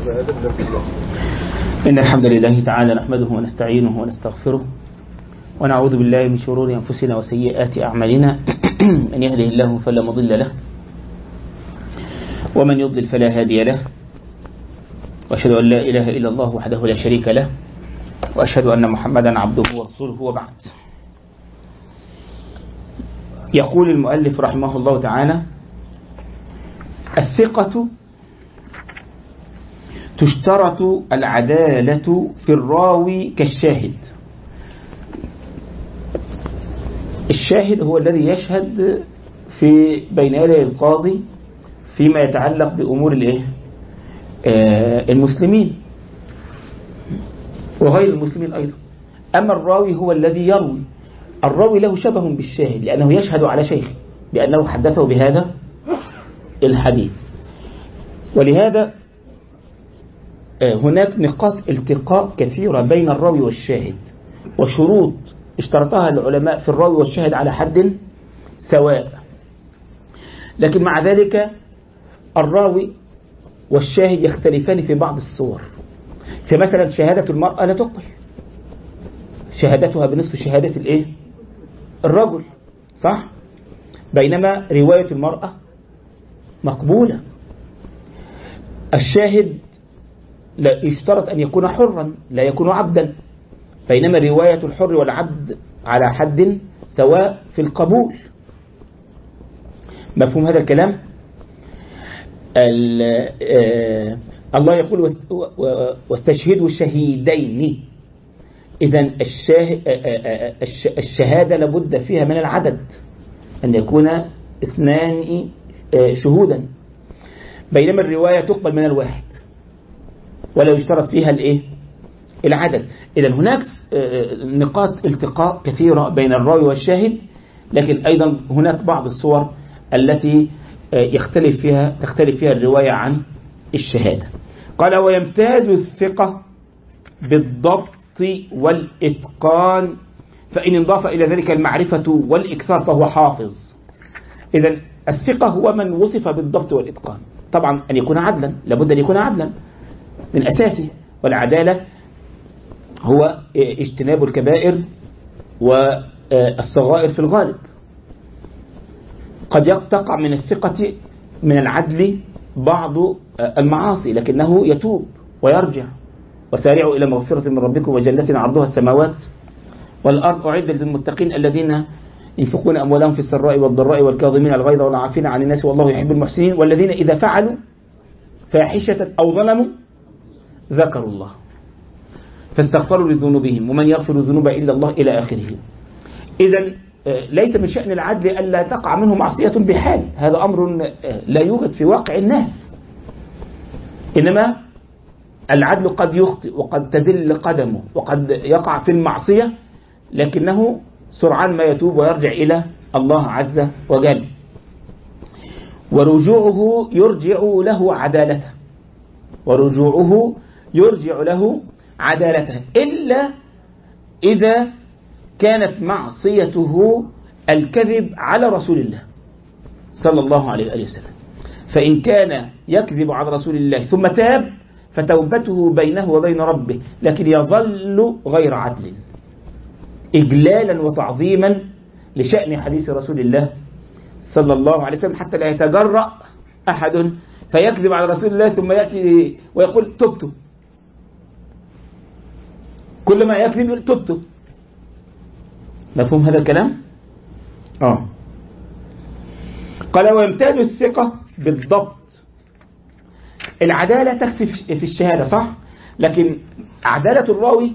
إن الحمد لله تعالى نحمده ونستعينه ونستغفره ونعوذ بالله من شرور أنفسنا وسيئات أعمالنا من يهده الله فلا مضل له ومن يضلل فلا هادي له وأشهد أن لا إله إلا الله وحده لا شريك له وأشهد أن محمدا عبده ورسوله وبعد. يقول المؤلف رحمه الله تعالى: الثقة تشترط العدالة في الراوي كالشاهد. الشاهد هو الذي يشهد في بين يدي القاضي فيما يتعلق بأمور المسلمين وغير المسلمين أيضا. أما الراوي هو الذي يروي. الراوي له شبه بالشاهد لأنه يشهد على شيخه بأنه حدثه بهذا الحديث. ولهذا هناك نقاط التقاء كثيرة بين الراوي والشاهد وشروط اشترطها العلماء في الراوي والشاهد على حد سواء. لكن مع ذلك الراوي والشاهد يختلفان في بعض الصور. فمثلا شهادة المرأة لا تقبل، شهادتها بنصف شهادة الرجل، صح؟ بينما رواية المرأة مقبولة. الشاهد لا يشترط أن يكون حرا لا يكون عبدا، بينما رواية الحر والعبد على حد سواء في القبول. مفهوم هذا الكلام؟ الله يقول واستشهدوا شهيدين. إذن الشهادة لابد فيها من العدد، أن يكون 2 شهودا، بينما الرواية تقبل من الواحد ولا يشترط فيها العدد. إذن هناك نقاط التقاء كثيرة بين الراوي والشاهد، لكن أيضا هناك بعض الصور التي تختلف فيها الرواية عن الشهادة. قال: ويمتاز الثقة بالضبط والإتقان، فإن انضاف إلى ذلك المعرفة والإكثار فهو حافظ. إذن الثقة هو من وصف بالضبط والإتقان. طبعا أن يكون عدلا، لابد أن يكون عدلا من أساسه، والعدالة هو اجتناب الكبائر والصغائر في الغالب. قد تقع من الثقة من العدل بعض المعاصي لكنه يتوب ويرجع. وسارعوا إلى مغفرة من ربكم وجنة عرضها السماوات والأرض أعدت للمتقين الذين ينفقون أموالهم في السراء والضراء والكاظمين الغيظ والعافين عن الناس والله يحب المحسنين والذين إذا فعلوا فاحشة أو ظلموا ذكروا الله فاستغفروا لذنوبهم ومن يغفر الذنوب إلا الله إلى آخره. إذن ليس من شأن العدل ألا تقع منه معصية بحال، هذا أمر لا يوجد في واقع الناس. إنما العدل قد يخطئ وقد تزل قدمه وقد يقع في المعصية، لكنه سرعان ما يتوب ويرجع إلى الله عز وجل، ورجوعه يرجع له عدالته، ورجوعه يرجع له عدالته، إلا إذا كانت معصيته الكذب على رسول الله صلى الله عليه وآله وسلم. فإن كان يكذب على رسول الله ثم تاب فتوبته بينه وبين ربه، لكن يظل غير عدل إجلالا وتعظيما لشأن حديث رسول الله صلى الله عليه وسلم، حتى لا يتجرأ أحد فيكذب على رسول الله ثم يأتي ويقول تبت. كل ما يكذب يقول تبت. مفهوم هذا الكلام؟ قال: ويمتاز الثقة بالضبط. العدالة تكفي في الشهادة، صح؟ لكن عدالة الراوي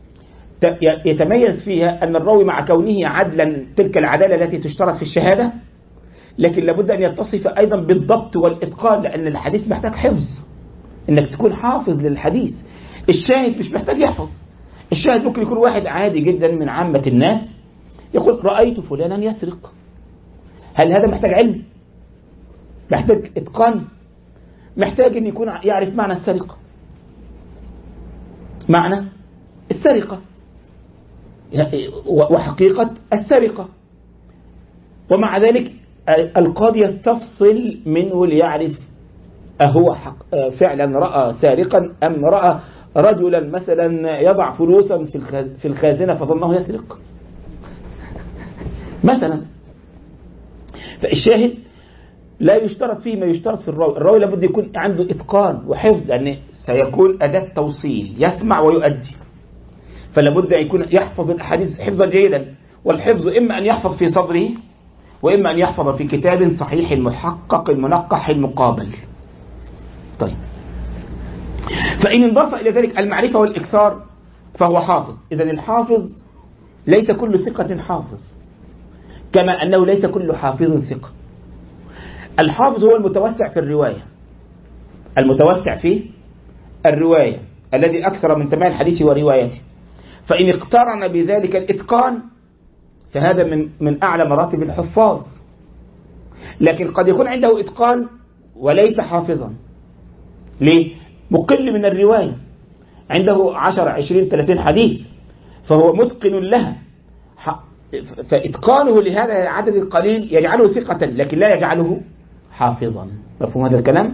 يتميز فيها أن الراوي مع كونه عدلا تلك العدالة التي تشترط في الشهادة، لكن لابد أن يتصف أيضا بالضبط والإتقان، لأن الحديث محتاج حفظ، إنك تكون حافظ للحديث. الشاهد مش محتاج يحفظ. الشاهد ممكن يكون واحد عادي جدا من عامة الناس يقول رأيت فلانا يسرق. هل هذا محتاج علم؟ محتاج إتقان؟ محتاج أن يكون يعرف معنى السرقة، معنى السرقة وحقيقة السرقة. ومع ذلك القاضي يستفصل منه ليعرف أهو فعلا رأى سارقا أم رأى رجلا مثلا يضع فلوسا في الخازنة فظنه يسرق مثلا. فالشاهد لا يشترط فيه ما يشترط في الراوي. الراوي لابد يكون عنده إتقان وحفظ، لأن سيكون أداة توصيل، يسمع ويؤدي، فلابد أن يكون يحفظ الأحاديث حفظا جيدا. والحفظ إما أن يحفظ في صدره، وإما أن يحفظ في كتاب صحيح محقق منقح مقابل. طيب، فإن انضاف إلى ذلك المعرفة والإكثار فهو حافظ. إذن الحافظ ليس كل ثقة حافظ، كما أنه ليس كل حافظ ثقة. الحافظ هو المتوسع في الرواية، المتوسع في الرواية الذي أكثر من سماع الحديث وروايته. فإن اقترن بذلك الإتقان فهذا من أعلى مراتب الحفاظ. لكن قد يكون عنده إتقان وليس حافظا. ليه؟ مقل من الرواية، عنده 10 20 30 حديث، فهو متقن لها، فإتقانه لهذا العدد القليل يجعله ثقة لكن لا يجعله حافظا. مفهوم هذا الكلام؟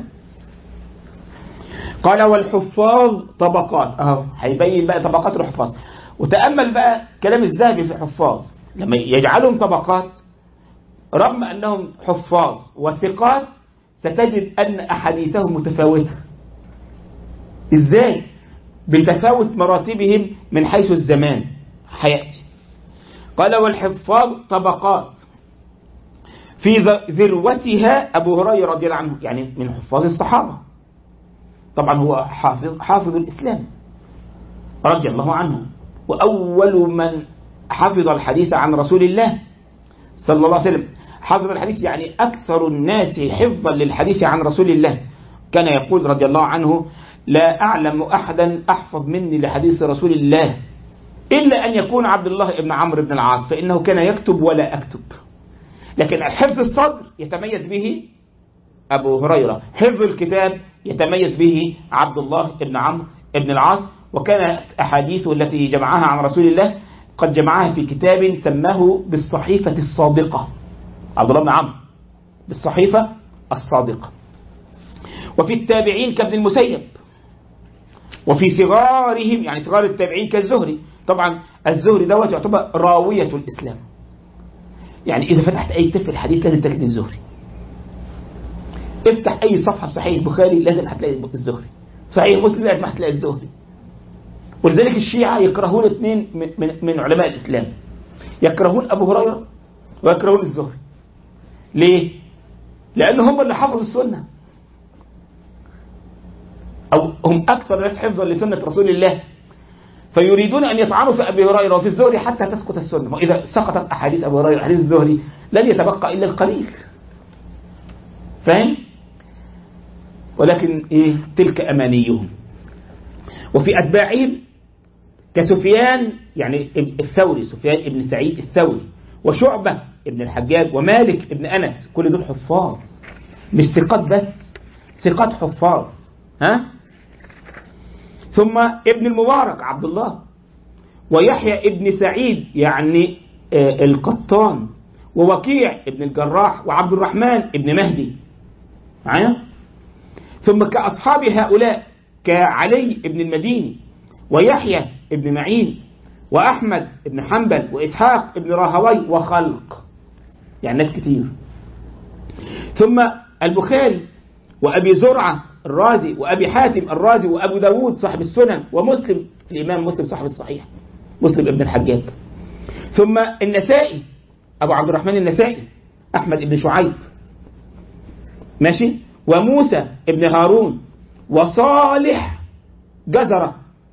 قال والحفاظ طبقات. هيبين بقى طبقات الحفاظ. وتأمل بقى كلام الذهبي في الحفاظ لما يجعلهم طبقات، رغم أنهم حفاظ وثقات ستجد أن أحاديثهم متفاوتة. إزاي؟ بتفاوت مراتبهم من حيث الزمان حياتي. قال والحفاظ طبقات في ذروتها أبو هريرة رضي الله عنه، يعني من حفاظ الصحابة، طبعا هو حافظ الإسلام رضي الله عنه، وأول من حفظ الحديث عن رسول الله صلى الله عليه وسلم. حفظ الحديث يعني أكثر الناس حفظا للحديث عن رسول الله. كان يقول رضي الله عنه لا أعلم أحدا أحفظ مني لحديث رسول الله إلا أن يكون عبد الله بن عمرو بن العاص، فإنه كان يكتب ولا أكتب. لكن الحفظ الصدر يتميز به أبو هريرة، حفظ الكتاب يتميز به عبد الله بن عمرو بن العاص. وكانت أحاديثه التي جمعها عن رسول الله قد جمعها في كتاب سماه بالصحيفة الصادقة، عبد الله بن عمرو بالصحيفة الصادقة. وفي التابعين كابن المسيب، وفي صغارهم يعني صغار التابعين كالزهري. طبعا الزهري دوت يعتبر راوية الإسلام، يعني إذا فتحت أي كتاب في الحديث لازم تجد الزهري. افتح أي صفحة في صحيح البخاري لازم هتلاقي الزهري، صحيح مسلم لازم هتلاقي الزهري. ولذلك الشيعة يكرهون اثنين من علماء الإسلام، يكرهون أبو هريرة ويكرهون الزهري. ليه؟ لأن هم اللي حفظوا السنة، أو هم أكثر ناس حفظا لسنة رسول الله، فيريدون أن يطعنوا في أبي هريرة وفي الزهري حتى تسقط السنة. وإذا سقطت أحاديث أبو هريرة وأحاديث الزهري لن يتبقى إلا القليل. فاهم؟ ولكن إيه؟ تلك أمانيهم. وفي أتباعهم كسفيان يعني الثوري، سفيان ابن سعيد الثوري، وشعبة ابن الحجاج، ومالك ابن أنس، كل دول حفاظ، مش ثقات بس، ثقات حفاظ. ثم ابن المبارك عبد الله، ويحيى ابن سعيد يعني القطان، ووكيع ابن الجراح، وعبد الرحمن ابن مهدي معايا. ثم كأصحاب هؤلاء كعلي ابن المديني، ويحيى ابن معين، وأحمد ابن حنبل، وإسحاق ابن راهوي، وخلق يعني ناس كتير. ثم البخاري، وأبي زرعة الرازي، وأبي حاتم الرازي، وأبو داود صاحب السنن، ومسلم الإمام مسلم صاحب الصحيح، مسلم ابن الحجاج. ثم النسائي أبو عبد الرحمن النسائي، أحمد ابن شعيب ماشي، وموسى ابن هارون، وصالح جزرة،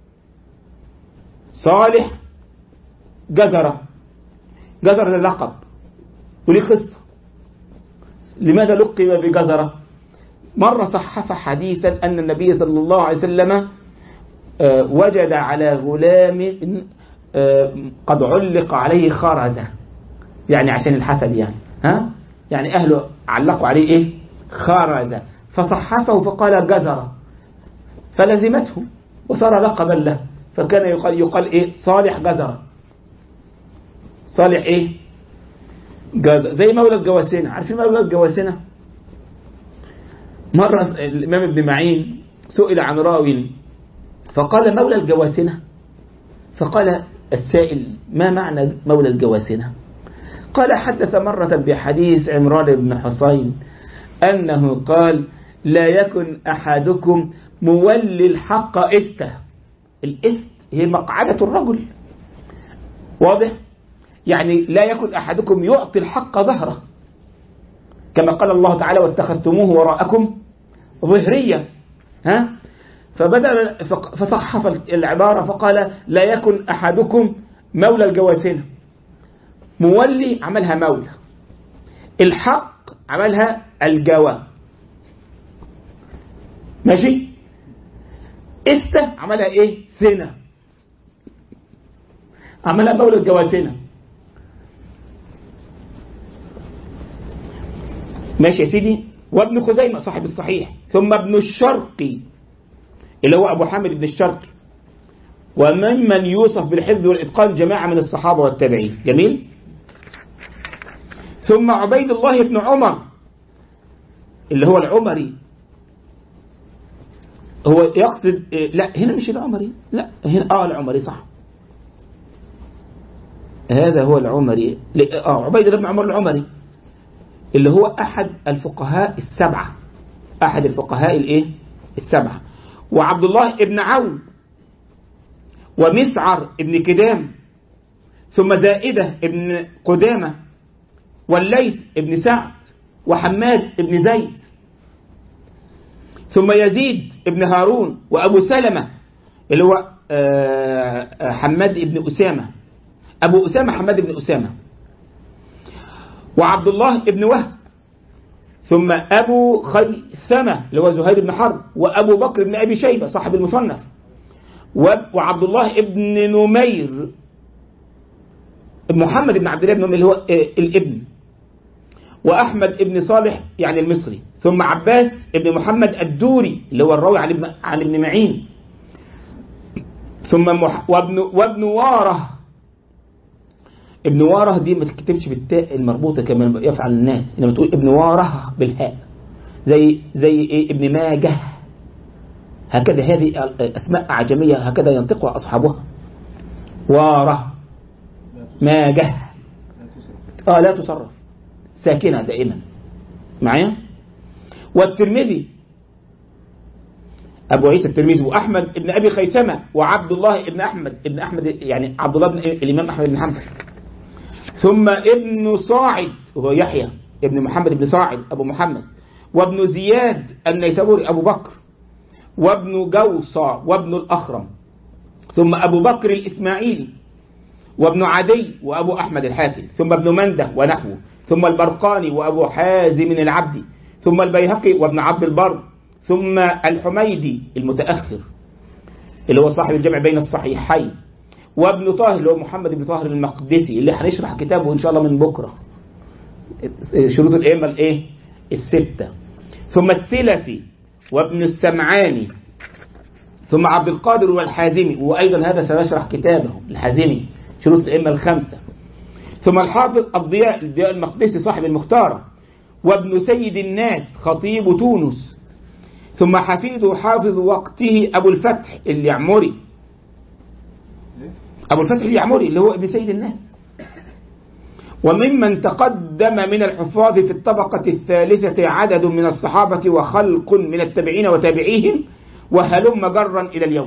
صالح جزرة، جزرة اللقب وليه قصة. لماذا لقب بجزرة؟ مرة صحف حديثا أن النبي صلى الله عليه وسلم وجد على غلام قد علق عليه خرزة، يعني عشان الحسد يعني يعني أهله علقوا عليه إيه؟ خرزة، فصحفه فقال جزرة، فلزمته وصار لقبا له، فكان يقال إيه؟ صالح جزرة، صالح إيه؟ جزرة. زي مولى الجواسنة، عارفين مولى الجواسنة؟ مرة الإمام ابن معين سئل عن راوي فقال مولى الجواسنة، فقال السائل ما معنى مولى الجواسنة؟ قال حدث مرة بحديث عمران بن حصين أنه قال لا يكن أحدكم مولي الحق إسته. الإست هي مقعدة الرجل، واضح؟ يعني لا يكن أحدكم يعطي الحق ظهره، كما قال الله تعالى واتخذتموه وراءكم ظهريا. فبدأ فصحف العبارة فقال لا يكن أحدكم مولى الجواسنة. مولي عملها مولى، الحق عملها الجوى، ماشي؟ استه عملها ايه؟ سنة، عملها مولى الجواسنة. ماشي يا سيدي. وابن خزيمة صاحب الصحيح، ثم ابن الشرقي اللي هو أبو حامد بن الشرقي، وممن يوصف بالحفظ والإتقان جماعة من الصحابة والتابعين. جميل. ثم عبيد الله بن عمر اللي هو العمري، هو يقصد لا هنا مش العمري، لا هنا العمري صح، هذا هو العمري. عبيد الله بن عمر العمري اللي هو أحد الفقهاء السبعة، أحد الفقهاء الإيه؟ السبعة. وعبد الله ابن عون، ومسعر ابن كدام، ثم زائدة ابن قدامة، والليث ابن سعد، وحماد ابن زيد، ثم يزيد ابن هارون، وأبو سلمة اللي هو حماد ابن أسامة، أبو أسامة حماد ابن أسامة، وعبد الله ابن وهب، ثم أبو خيثمة اللي هو زهير بن حرب، وأبو بكر بن أبي شيبة صاحب المصنف، وعبد الله ابن نمير، محمد بن عبد الله بن نمير اللي هو الابن، وأحمد ابن صالح يعني المصري، ثم عباس ابن محمد الدوري اللي هو الراوي عن ابن معين، ثم وابن واره. ابن واره دي ما تكتبش بالتاء المربوطة كما يفعل الناس، انما تقول ابن واره بالهاء، زي ايه؟ ابن ماجه، هكذا. هذه اسماء اعجمية هكذا ينطقها اصحابها. واره، ماجه، لا تصرف، ساكنة دائما معايا. والترمذي أبو عيسى الترمذي، وأحمد ابن أبي خيثمة، وعبد الله ابن أحمد يعني عبد الله بن الإمام أحمد بن حنبل، ثم ابن صاعد وهو يحيى ابن محمد بن صاعد أبو محمد، وابن زياد النيسابوري أبو بكر، وابن جوصى، وابن الأخرم، ثم أبو بكر الإسماعيلي، وابن عدي، وأبو أحمد الحاكم، ثم ابن منده ونحوه، ثم البرقاني، وأبو حازم العبدي، ثم البيهقي، وابن عبد البر، ثم الحميدي المتأخر اللي هو صاحب الجمع بين الصحيحين، وابن طاهر اللي هو محمد بن طاهر المقدسي اللي هنشرح كتابه إن شاء الله من بكرة، شروط الأئمة الإيه؟ الستة، ثم السلفي، وابن السمعاني، ثم عبد القادر والحازمي، وأيضا هذا سنشرح كتابه الحازمي شروط الأئمة الخمسة، ثم الحافظ الضياء المقدسي صاحب المختارة، وابن سيد الناس خطيب تونس، ثم حفيده حافظ وقته أبو الفتح اليعمري، أبو الفتح اليعمري اللي هو ابن سيد الناس. وممن تقدم من الحفاظ في الطبقة الثالثة عدد من الصحابة وخلق من التابعين وتابعيهم وهلم جرا إلى اليوم.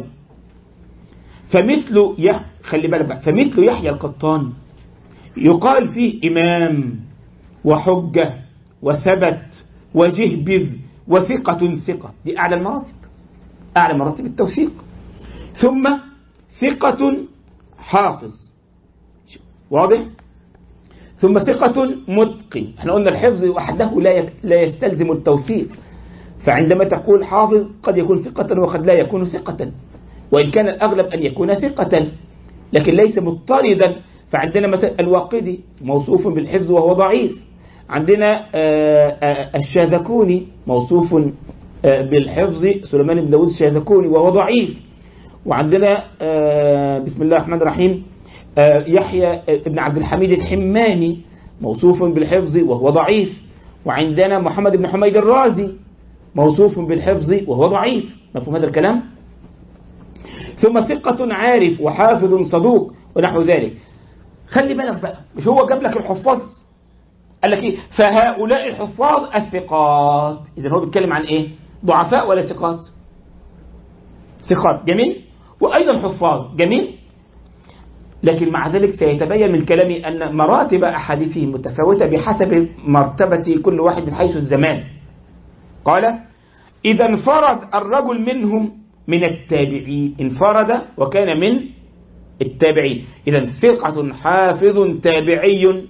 خلي بالك بقى، فمثل يحيى القطان يقال فيه إمام وحجة وثبت وجهبذ وثقة ثقة، دي أعلى المراتب، أعلى مراتب التوثيق. ثم ثقة حافظ، واضح؟ ثم ثقة متقن. احنا قلنا الحفظ وحده لا يستلزم التوثيق، فعندما تقول حافظ قد يكون ثقة وقد لا يكون ثقة، وإن كان الأغلب أن يكون ثقة لكن ليس مضطردا. فعندنا مثلا الواقدي موصوف بالحفظ وهو ضعيف، عندنا الشاذكوني موصوف بالحفظ سليمان بن داود الشاذكوني وهو ضعيف، وعندنا بسم الله الرحمن الرحيم يحيى بن عبد الحميد الحماني موصوف بالحفظ وهو ضعيف، وعندنا محمد بن حميد الرازي موصوف بالحفظ وهو ضعيف. مفهوم هذا الكلام؟ ثم ثقة عارف وحافظ صدوق ونحو ذلك. خلي بالك بقى، مش هو جاب لك الحفاظ قال لك ايه؟ فهؤلاء الحفاظ الثقات. اذا هو بيتكلم عن ايه؟ ضعفاء ولا ثقات؟ ثقات. جميل. وايضا حفاظ. جميل. لكن مع ذلك سيتبين من كلامي ان مراتب احاديثهم متفاوته بحسب مرتبه كل واحد من حيث الزمان. قال: اذا انفرد الرجل منهم من التابعين، انفرد وكان من التابعين، إذا ثقة حافظ تابعي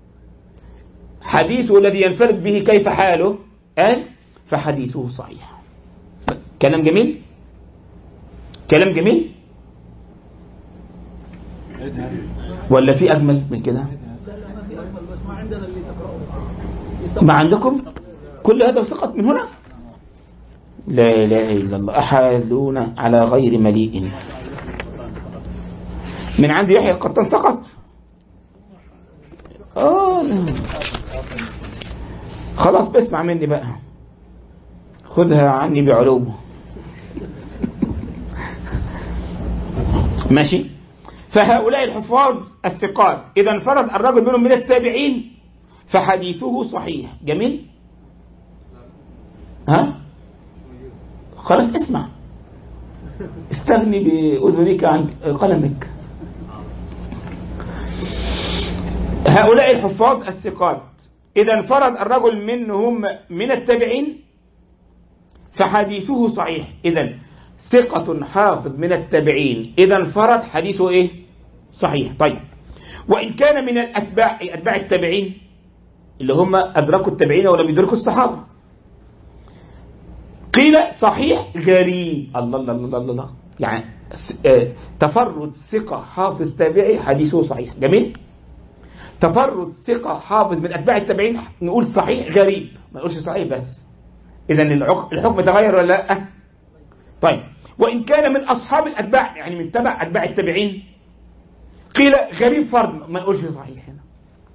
حديثه الذي ينفرد به كيف حاله؟ قال: فحديثه صحيح. كلام جميل؟ كلام جميل؟ ولا في أجمل من كده؟ ما عندكم كل هذا ثقة من هنا؟ لا إله إلا الله. أحالون على غير مليء. من عند يحيى القطان سقط. خلاص بسمع مني بقى، خذها عني بعلو. ماشي. فهؤلاء الحفاظ الثقات إذا انفرد الرجل منهم من التابعين فحديثه صحيح. جميل. ها خلاص اسمع، استغني بأذنك عن قلمك. هؤلاء الحفاظ الثقات إذا انفرد الرجل منهم من التابعين فحديثه صحيح. إذا ثقة حافظ من التابعين إذا انفرد حديثه إيه؟ صحيح. طيب، وإن كان من الأتباع أتباع التابعين اللي هم أدركوا التابعين ولم يدركوا الصحابة قيل صحيح غريب. الله الله الله الله. يعني تفرد ثقة حافظ تابعي حديثه صحيح. جميل. تفرد ثقة حافظ من أتباع التابعين نقول صحيح غريب، ما نقولش صحيح بس. إذا الحكم تغير ولا لا؟ طيب، وإن كان من أصحاب الأتباع يعني من تبع أتباع التابعين قيل غريب فرد، ما نقولش صحيح هنا.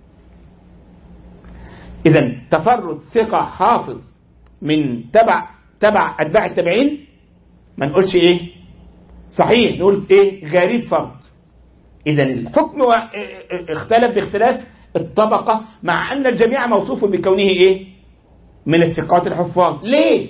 إذا تفرد ثقة حافظ من تبع أتباع التابعين ما نقولش إيه؟ صحيح، نقول إيه؟ غريب فرد. إذا الحكم اختلف باختلاف الطبقة مع أن الجميع موصوف بكونه إيه؟ من الثقات الحفاظ. ليه؟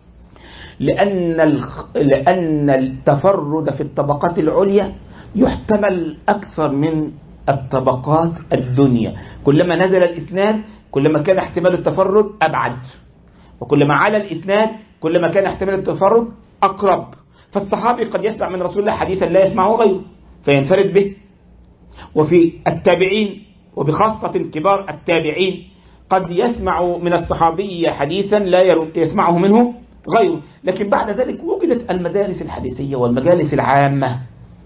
لأن التفرد في الطبقات العليا يحتمل أكثر من الطبقات الدنيا. كلما نزل الإسناد كلما كان احتمال التفرد أبعد، وكلما على الإسناد كلما كان احتمال التفرد أقرب. فالصحابي قد يسمع من رسول الله حديثا لا يسمعه غيره فينفرد به. وفي التابعين وبخاصة كبار التابعين قد يسمع من الصحابي حديثا لا يسمعه منه غيره. لكن بعد ذلك وجدت المدارس الحديثية والمجالس العامة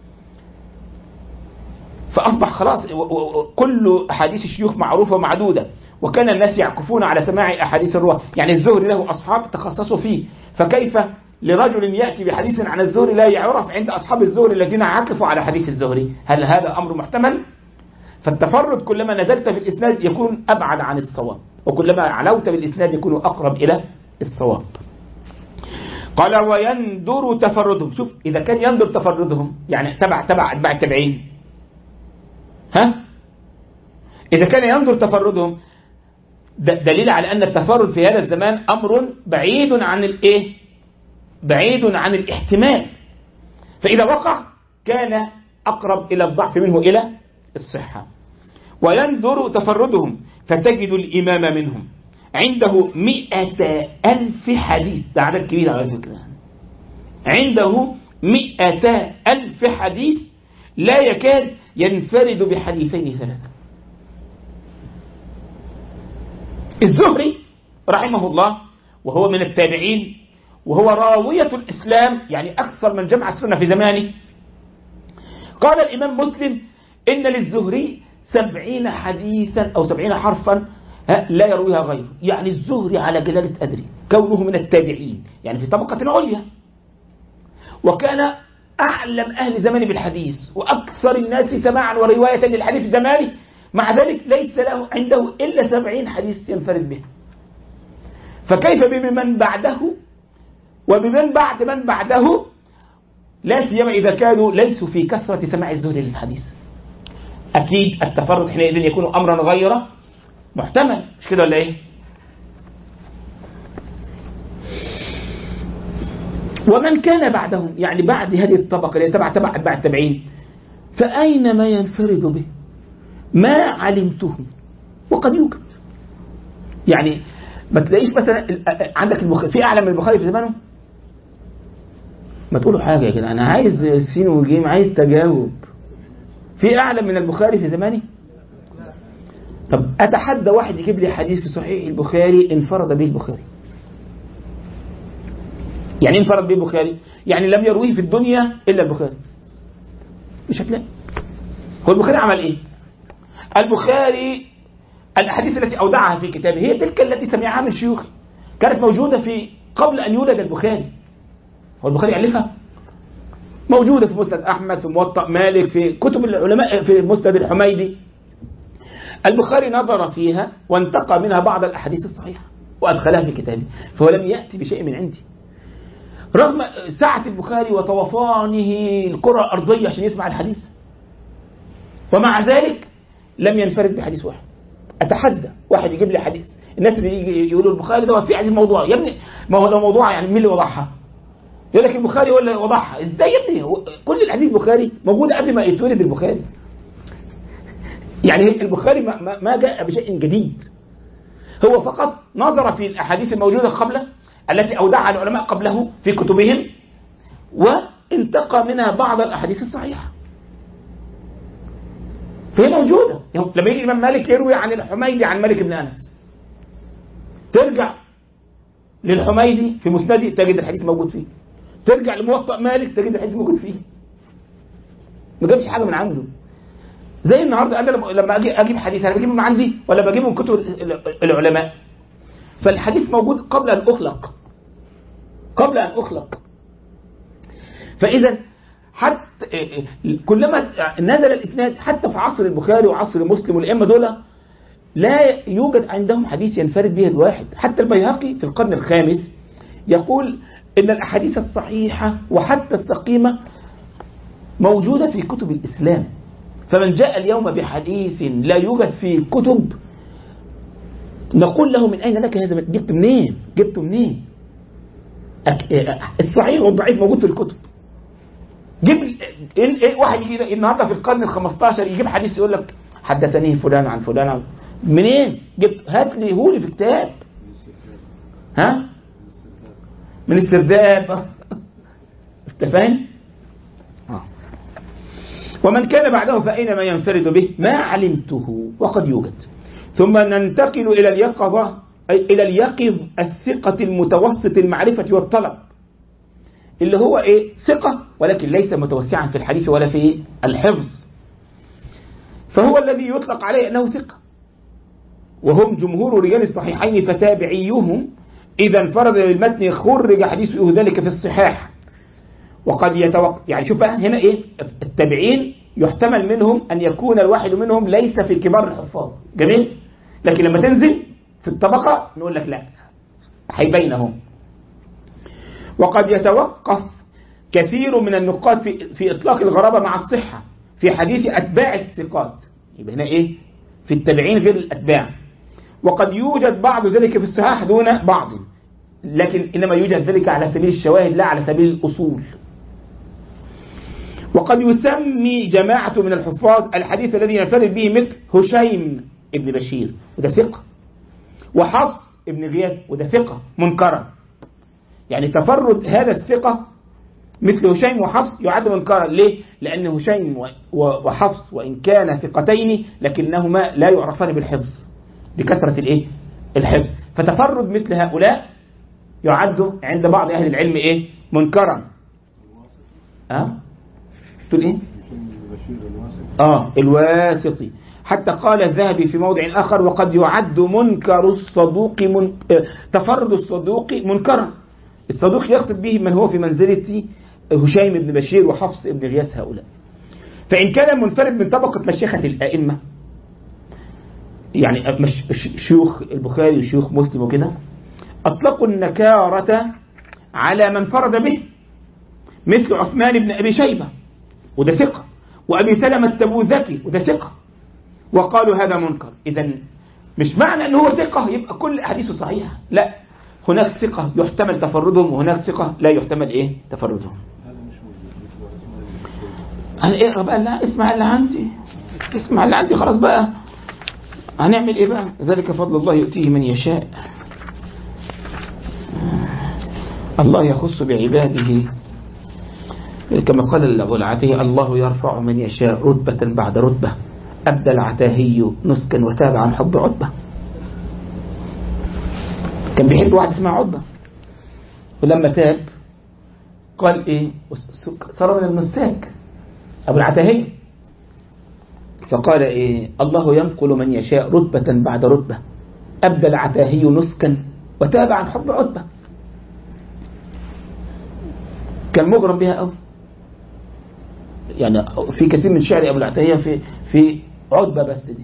فأصبح خلاص كل أحاديث الشيوخ معروفة ومعدودة، وكان الناس يعكفون على سماع أحاديث الرواة. يعني الزهري له أصحاب تخصصوا فيه، فكيف لرجل يأتي بحديث عن الزهري لا يعرف عند أصحاب الزهري الذين عكفوا على حديث الزهري؟ هل هذا أمر محتمل؟ فالتفرد كلما نزلت في الإسناد يكون أبعد عن الصواب، وكلما علوت بالإسناد يكون أقرب إلى الصواب. قال: ويندر تفردهم. شوف، إذا كان يندر تفردهم يعني تبع أتباع التابعين، ها؟ إذا كان يندر تفردهم دليل على أن التفرد في هذا الزمان أمر بعيد عن الإيه؟ بعيد عن الاحتمال. فإذا وقع كان أقرب إلى الضعف منه إلى الصحة. ويندر تفردهم فتجد الإمام منهم عنده 100,000 حديث. ده عدد كبير على فكرة. عنده 100,000 حديث لا يكاد ينفرد بحديثين ثلاثة. الزهري رحمه الله وهو من التابعين وهو راوية الإسلام، يعني أكثر من جمع السنة في زمانه. قال الإمام مسلم إن للزهري 70 حديثا أو 70 حرفا لا يرويها غيره. يعني الزهري على جلالة قدره كونه من التابعين يعني في طبقة عليا، وكان أعلم أهل زمانه بالحديث وأكثر الناس سماعا ورواية للحديث في زمانه، مع ذلك ليس له عنده إلا 70 حديث ينفرد به. فكيف بمن بعده وبمن بعد من بعده، لا سيما إذا كانوا ليسوا في كثرة سماع الزهد للحديث. أكيد التفرد حينئذ يكون أمرا غير محتمل، مش كده ولا إيه؟ ومن كان بعدهم، يعني بعد هذه الطبقة اللي تبع التابعين، فأين ما ينفرد به ما علمته وقد يوجد. يعني ما تلاقيش مثلا عندك في أعلى من البخاري في زمانه. ما تقولوا حاجة يا جدعان، أنا عايز سين وجيم، عايز تجاوب. في أعلى من البخاري في زمانه؟ طب أتحدى واحد يجيب لي حديث في صحيح البخاري انفرد به البخاري. يعني انفرد به البخاري يعني لم يرويه في الدنيا إلا البخاري. مش هتلاقي. هو البخاري عمل إيه؟ البخاري الأحاديث التي أودعها في كتابه هي تلك التي سمعها من شيوخ، كانت موجودة في قبل أن يولد البخاري. هو البخاري ألفها؟ موجودة في مسند أحمد، في موطأ مالك، في كتب العلماء، في مسند الحميدي. البخاري نظر فيها وانتقى منها بعض الأحاديث الصحيحة وأدخلها في كتابه، فهو لم يأتي بشيء من عندي. رغم سعة البخاري وطوفانه الكرة الأرضية عشان يسمع الحديث، ومع ذلك لم ينفرد بحديث واحد. أتحدى واحد يجيب لي حديث. الناس اللي يجي يقولوا البخاري ده في حديث موضوع، يا ابني ما هو لو موضوع يعني مين اللي وضعها؟ يقول لك البخاري ولا وضعها. ازاي يا ابني؟ كل الحديث البخاري موجودة قبل ما يتولد البخاري. يعني البخاري ما جاء بشيء جديد، هو فقط نظر في الأحاديث الموجودة قبله التي أودعها العلماء قبله في كتبهم، وانتقى منها بعض الأحاديث الصحيحة، فهي موجودة. لما يجي الإمام مالك يروي عن الحميدي عن مالك بن أنس، ترجع للحميدي في مسنده تجد الحديث موجود فيه، ترجع لموطأ مالك تجد الحديث موجود فيه. ما جابش حاجة من عنده. زي النهارده أنا لما أجيب حديث، أنا بجيبه من عندي ولا بجيبه من كتب العلماء؟ فالحديث موجود قبل أن أخلق، قبل أن أخلق. فإذا حتى كلما نزل الإسناد حتى في عصر البخاري وعصر مسلم والأئمة دول لا يوجد عندهم حديث ينفرد به الواحد. حتى البيهقي في القرن الخامس يقول إن الأحاديث الصحيحة وحتى السقيمة موجودة في كتب الإسلام، فمن جاء اليوم بحديث لا يوجد في كتب نقول له من أين لك هذا؟ جبت منين؟ جبته منين؟ الصحيح والضعيف موجود في الكتب. جيب واحد يجي النهارده في القرن ال15 يجيب حديث يقول لك حدثني فلان عن فلان، منين جبت؟ هات لي هو في كتاب. ها؟ من السرداب. انت فاهم؟ ومن كان بعده فأين ما ينفرد به ما علمته وقد يوجد. ثم ننتقل إلى اليقظة، إلى اليقظ الثقة المتوسط المعرفة والطلب، اللي هو إيه؟ ثقة ولكن ليس متوسعا في الحديث ولا في الحفظ، فهو الذي يطلق عليه أنه ثقة، وهم جمهور رجال الصحيحين، فتابعيهم إذا انفرد بالمتن خرج حديثه ذلك في الصحاح. وقد يعني شوف بقى هنا إيه؟ التابعين يحتمل منهم أن يكون الواحد منهم ليس في كبار الحفاظ، جميل؟ لكن لما تنزل في الطبقة نقول لك لا، هيبينهم. وقد يتوقف كثير من النقاد في إطلاق الغرابة مع الصحة في حديث أتباع الثقات. يبقى هنا إيه؟ في التابعين غير الأتباع. وقد يوجد بعض ذلك في الصحاح دون بعض، لكن إنما يوجد ذلك على سبيل الشواهد لا على سبيل الأصول. وقد يسمي جماعة من الحفاظ الحديث الذي ينفرد به مثل هشيم ابن بشير وده ثقة، وحفص ابن غياث وده ثقة منكرا. يعني تفرد هذا الثقة مثل هشيم وحفص يعد منكرا. ليه؟ لأن هشيم وحفص وإن كان ثقتين لكنهما لا يعرفان بالحفظ لكثرة الإيه؟ الحفظ. فتفرد مثل هؤلاء يعد عند بعض أهل العلم إيه؟ منكرا. تقول إيه؟ الواسطي. حتى قال الذهبي في موضع آخر وقد يعد منكر الصدوق تفرد الصدوق منكرا. الصدوق يقصد به من هو في منزلة هشيم بن بشير وحفص بن غياث هؤلاء. فإن كان منفرد من طبقة مشيخة الأئمة، يعني شيوخ البخاري وشيوخ مسلم وكده، أطلقوا النكارة على من فرد به، مثل عثمان بن أبي شيبة وده ثقة، وأبي سلمة التبوذكي وده ثقة، وقالوا هذا منكر. إذن مش معنى أنه هو ثقة يبقى كل أحاديثه صحيحة، لا، هناك ثقة يحتمل تفردهم وهناك ثقة لا يحتمل تفردهم. أنا اقرأ بقى، لا اسمع اللي عندي، اسمع اللي عندي، خلاص بقى هنعمل ايه بقى؟ ذلك فضل الله يؤتيه من يشاء. الله يخص بعباده كما قال أبو العتاهي: الله يرفع من يشاء رتبة بعد رتبة، أبدى العتاهي نسكا وتاب عن حب عتبة. كان بيحب واحد اسمها عتبة، ولما تاب قال صار من النساك أبو العتاهي، فقال الله ينقل من يشاء رتبة بعد رتبة، أبدى العتاهي نسكا وتاب عن حب عتبة. كان مغرم بها أوي، يعني في كثير من شعر أبو العتاهية في عتبة بس دي.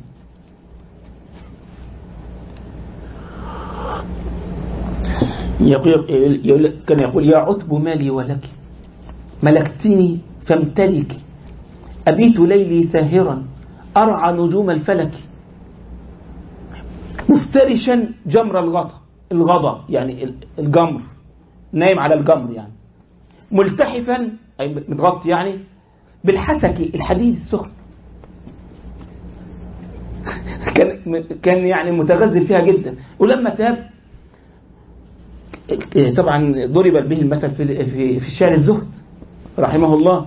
كان يقول: يا عتب مالي ولك، ملكتني فامتلكي، أبيت ليلي ساهرا أرعى نجوم الفلك، مفترشا جمر الغضا يعني الجمر، نايم على الجمر يعني، ملتحفا أي متغطي يعني بالحسك الحديد السخن. كان يعني متغزل فيها جدا. ولما تاب طبعا ضرب به المثل في الشعر الزهد رحمه الله.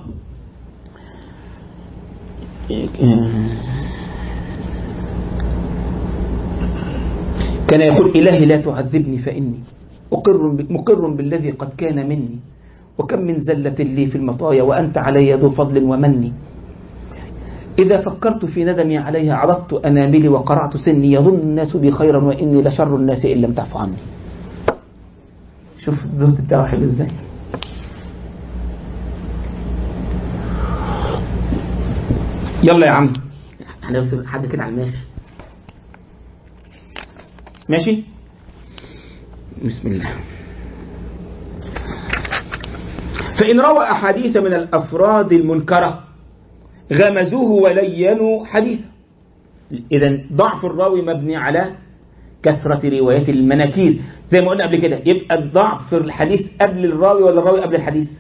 كان يقول: إلهي لا تعذبني فإني مقر بالذي قد كان مني، وكم من زلة لي في المطايا وأنت علي ذو فضل ومني، إذا فكرت في ندمي عليها عضدت أناملي وقرعت سني، يظن الناس بي خيرا وإني لشر الناس إن لم تعفو عني. شوف الزهد بتاعه حلو إزاي. يلا يا عم هنوصل حد كده على الماشي. ماشي، بسم الله. فإن روى أحاديث من الأفراد المنكرة غمزوه ولينوا حديثه. إذن ضعف الراوي مبني على كثرة روايات المناكير، زي ما قلنا قبل كده. يبقى الضعف في الحديث قبل الراوي ولا الراوي قبل الحديث؟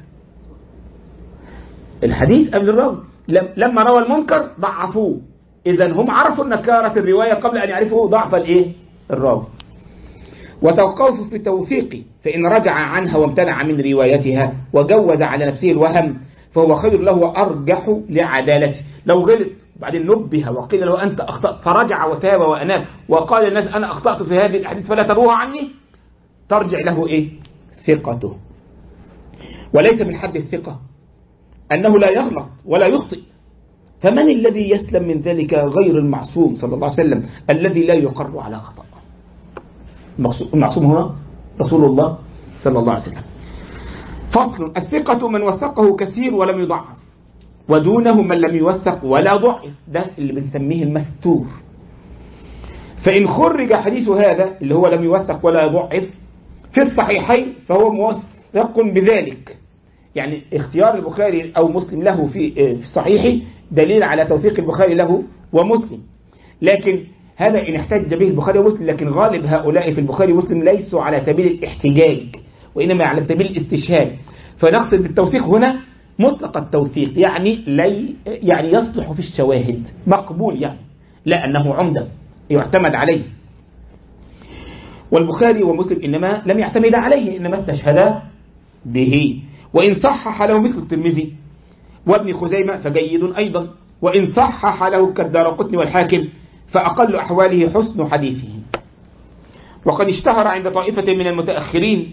الحديث قبل الراوي. لما روى المنكر ضعفوه، إذن هم عرفوا نكارة الرواية قبل أن يعرفوا ضعف الراوي. وتوقفوا في توثيقه، فإن رجع عنها وامتنع من روايتها وجوز على نفسه الوهم فهو خير له وأرجح لعدالته. لو غلط بعدين نبه وقيل له أنت أخطأت فرجع وتاب وأناب وقال الناس أنا أخطأت في هذه الأحاديث فلا تروها عني، ترجع له ثقته. وليس من حد الثقة أنه لا يغلط ولا يخطئ، فمن الذي يسلم من ذلك غير المعصوم صلى الله عليه وسلم الذي لا يقر على خطأ. المعصوم هنا رسول الله صلى الله عليه وسلم. فصل: الثقة من وثقه كثير ولم يضعف، ودونه من لم يوثق ولا ضعف، ده اللي بنسميه المستور. فإن خرج حديث هذا اللي هو لم يوثق ولا ضعف في الصحيحين فهو موثق بذلك. يعني اختيار البخاري أو مسلم له في صحيحه دليل على توثيق البخاري له ومسلم، لكن هذا إن احتج به البخاري ومسلم، لكن غالب هؤلاء في البخاري ومسلم ليسوا على سبيل الاحتجاج وإنما على سبيل الاستشهاد. فنقصد بالتوثيق هنا مطلق التوثيق، يعني يصلح في الشواهد، مقبول يعني، لا أنه عمدة يعتمد عليه. والبخاري ومسلم إنما لم يعتمد عليه، إنما استشهد به. وإن صحح له مثل الترمذي وابن خزيمة فجيد أيضا، وإن صحح له كالدارقطني والحاكم فأقل أحواله حسن حديثه. وقد اشتهر عند طائفة من المتأخرين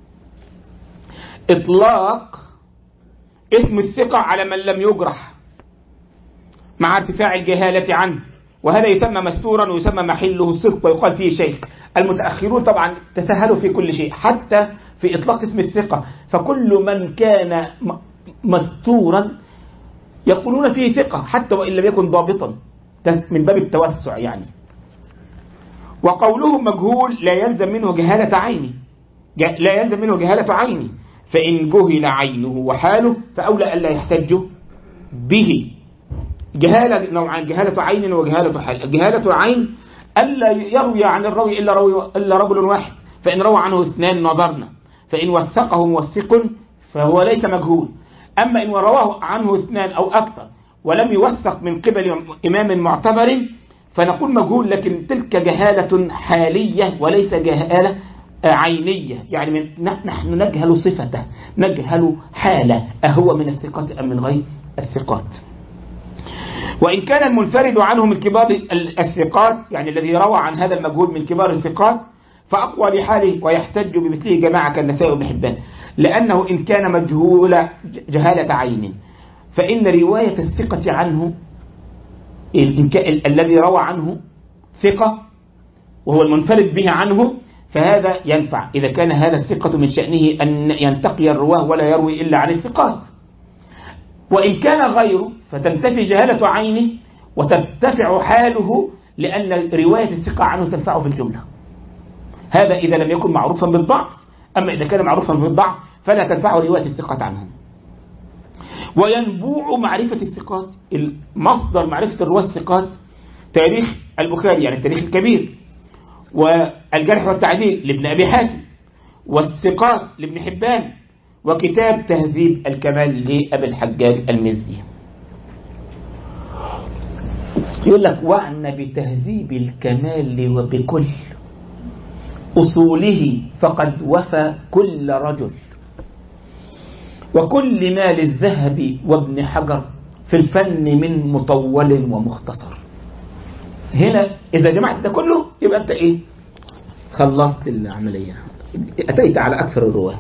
إطلاق اسم الثقة على من لم يجرح مع ارتفاع الجهالة عنه، وهذا يسمى مستورا ويسمى محله الصدق ويقال فيه شيخ. المتأخرون طبعا تسهلوا في كل شيء حتى في إطلاق اسم الثقة، فكل من كان مستورا يقولون فيه ثقة حتى وإن لم يكن ضابطا من باب التوسع يعني. وقولهم مجهول لا يلزم منه جهالة عينه، لا يلزم منه جهالة عينه، فإن جهل عينه وحاله فأولى ألا يحتج به. جهالة نوعان: جهالة عين وجهالة حال. جهالة عين ألا يروي عن الراوي إلا رجل واحد، فإن روى عنه اثنان نظرنا، فإن وثقه موثق فهو ليس مجهول. أما إن رواه عنه اثنان أو أكثر ولم يوثق من قبل إمام معتبر فنقول مجهول، لكن تلك جهالة حالية وليس جهالة عينية، يعني نحن نجهل صفته، نجهل حاله، أهو من الثقات أم من غير الثقات. وإن كان المنفرد عنه من كبار الثقات، يعني الذي روى عن هذا المجهول من كبار الثقات، فأقوى لحاله ويحتج بمثله جماعة كالنسائي وابن حبان، لأنه إن كان مجهول جهالة عين فإن رواية الثقة عنه الذي روى عنه ثقة وهو المنفرد به عنه فهذا ينفع إذا كان هذا الثقة من شأنه أن ينتقي الرواه ولا يروي إلا عن الثقات. وإن كان غيره فتنتفي جهالة عينه وترتفع حاله، لأن رواية الثقة عنه تنفعه في الجملة. هذا إذا لم يكن معروفا بالضعف، أما إذا كان معروفا بالضعف فلا تنفعه رواية الثقة عنه. وينبوع معرفة الثقات، المصدر معرفة الرواة الثقات تاريخ البخاري يعني التاريخ الكبير، والجرح والتعديل لابن أبي حاتم، والثقات لابن حبان، وكتاب تهذيب الكمال لأبي الحجاج المزي. يقول لك: وعن بتهذيب الكمال وبكل أصوله فقد وفى كل رجل، وكل ما للذهب وابن حجر في الفن من مطول ومختصر. هنا إذا جمعت ده كله يبقى أنت إيه؟ خلصت العملية، أتيت على أكثر الرواه.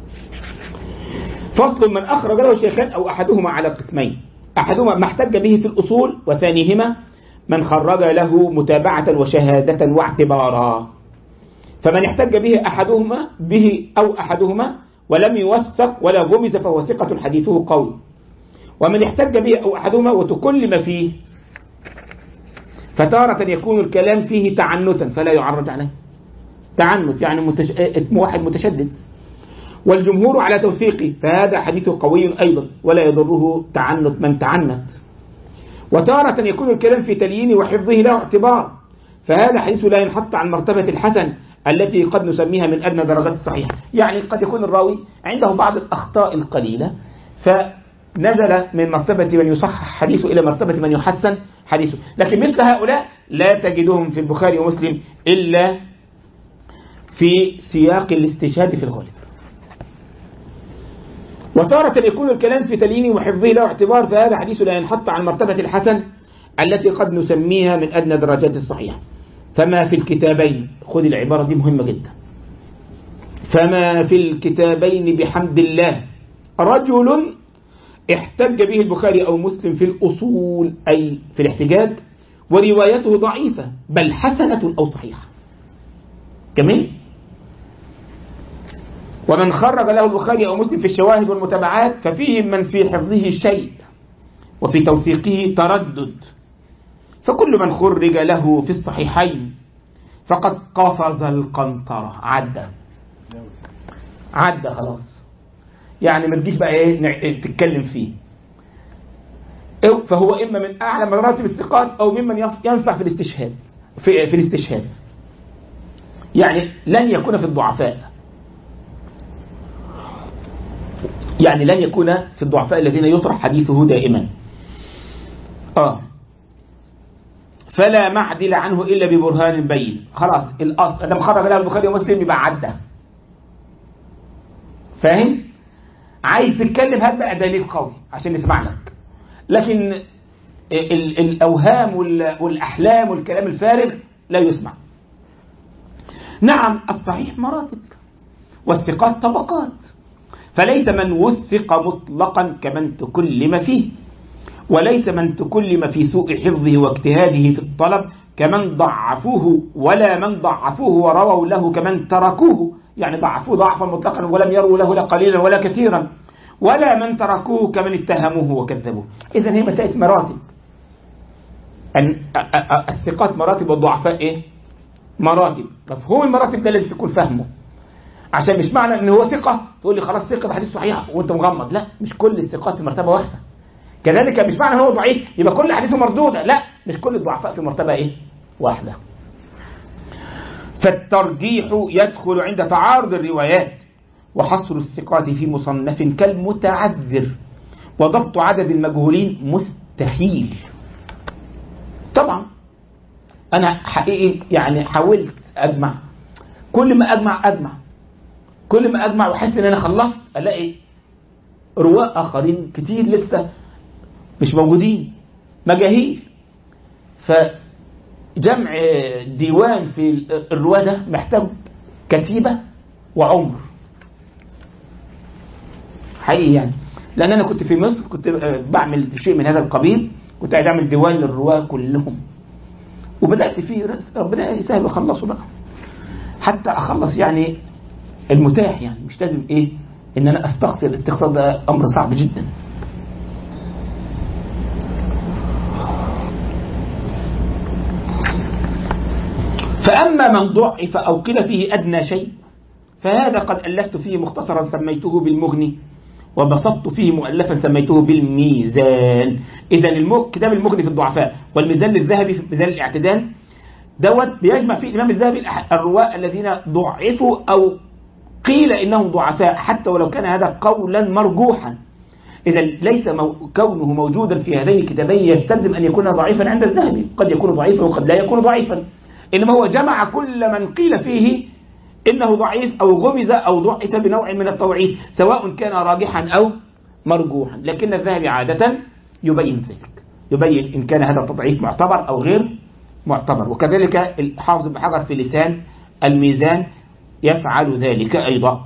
فصل: من أخرج له شيخان أو أحدهما على قسمين: أحدهما ما احتج به في الأصول، وثانيهما من خرج له متابعة وشهادة واعتبارا. فمن احتج به أو أحدهما ولم يوثق ولا غمز فهو ثقة حديثه قوي. ومن احتج به أو أحدهما وتكلم فيه فتارة يكون الكلام فيه تعنتا فلا يعرج عليه. تعنت يعني واحد متشدد، والجمهور على توثيقه فهذا حديث قوي أيضا ولا يضره تعنت من تعنت. وتارة يكون الكلام في تليين وحفظه له اعتبار، فهذا حديث لا ينحط عن مرتبة الحسن التي قد نسميها من أدنى درجات الصحيح. يعني قد يكون الراوي عنده بعض الأخطاء القليلة فنزل من مرتبة من يصحح حديثه إلى مرتبة من يحسن حديثه، لكن مثل هؤلاء لا تجدهم في البخاري ومسلم إلا في سياق الاستشهاد في الغالب. وتارة يكون الكلام في تليين وحفظه له اعتبار، فهذا حديث لا ينحط عن مرتبة الحسن التي قد نسميها من أدنى درجات الصحيح. فما في الكتابين، خذ العبارة دي مهمة جدا، فما في الكتابين بحمد الله رجل احتج به البخاري أو مسلم في الأصول أي في الاحتجاج وروايته ضعيفة بل حسنة أو صحيحة كمان. ومن خرج له البخاري أو مسلم في الشواهد والمتابعات ففيهم من في حفظه شيء وفي توثيقه تردد، فكل من خرج له في الصحيحين فقد قفز القنطرة، عدى خلاص، يعني ما تجيش بقى ايه تتكلم فيه. فهو إما من أعلى مراتب الثقات أو ممن ينفع في الاستشهاد في الاستشهاد، يعني لن يكون في الضعفاء، يعني لن يكون في الضعفاء الذين يطرح حديثه دائما. فلا معدل عنه إلا ببرهان بين. خلاص الأصل أدام خرج له البخاري ومسلم يبقى عدى. فاهم؟ عايز تتكلم هات بقى دليل قوي عشان نسمع لك، لكن الأوهام والأحلام والكلام الفارغ لا يسمع. نعم الصحيح مراتب والثقات طبقات، فليس من وثق مطلقا كمن تكلم فيه، وليس من تكلم في سوء حفظه واجتهاده في الطلب كمن ضعفوه، ولا من ضعفوه ورووا له كمن تركوه، يعني ضعفوه ضعفا مطلقا ولم يروا له لا قليلا ولا كثيرا، ولا من تركوه كمن اتهموه وكذبوه. إذن هي مسألة مراتب، الثقات مراتب والضعفاء إيه؟ مراتب. مفهوم المراتب ده لازم تكون فهمه. عشان مش معنى ان هو ثقة تقول لي خلاص ثقة بحديث صحيح وانت مغمض، لا، مش كل الثقات في مرتبة واحدة. كذلك مش معنى ان هو ضعيف يبقى كل حديثه مردودة، لا، مش كل الضعفاء في مرتبة ايه واحدة. فالترجيح يدخل عند تعارض الروايات، وحصر الثقات في مصنف كالمتعذر، وضبط عدد المجهولين مستحيل. طبعا انا حقيقي يعني حاولت اجمع، كل ما اجمع واحس ان انا خلصت الاقي رواة اخرين كتير لسه مش موجودين، مجاهيل. فجمع ديوان في الرواة ده محتاج كتيبة وعمر حقيقي يعني. لان انا كنت في مصر كنت بعمل شيء من هذا القبيل، كنت عايز اعمل ديوان للرواة كلهم، وبدأت فيه ربنا يسهل وخلصه بقى، حتى اخلص يعني المتاح، يعني مش لازم ايه ان انا استخسر. الاستخسار ده امر صعب جدا. فاما من ضعف او قيل فيه ادنى شيء فهذا قد الفت فيه مختصرا سميته بالمغني، وبسطت فيه مؤلفا سميته بالميزان. اذا كتاب المغني في الضعفاء، والميزان للذهبي في ميزان الاعتدال، دوت بيجمع فيه الامام الذهبي الرواة الذين ضعفوا او قيل انهم ضعفاء، حتى ولو كان هذا قولا مرجوحا. اذا ليس كونه موجودا في هذين الكتابين يستلزم ان يكون ضعيفا عند الذهبي، قد يكون ضعيفا وقد لا يكون ضعيفا، انما هو جمع كل من قيل فيه انه ضعيف او غمز او ضعف بنوع من التضعيف، سواء كان راجحا او مرجوحا. لكن الذهبي عادة يبين ذلك، يبين ان كان هذا التضعيف معتبر او غير معتبر. وكذلك الحافظ ابن حجر في لسان الميزان يفعل ذلك أيضا.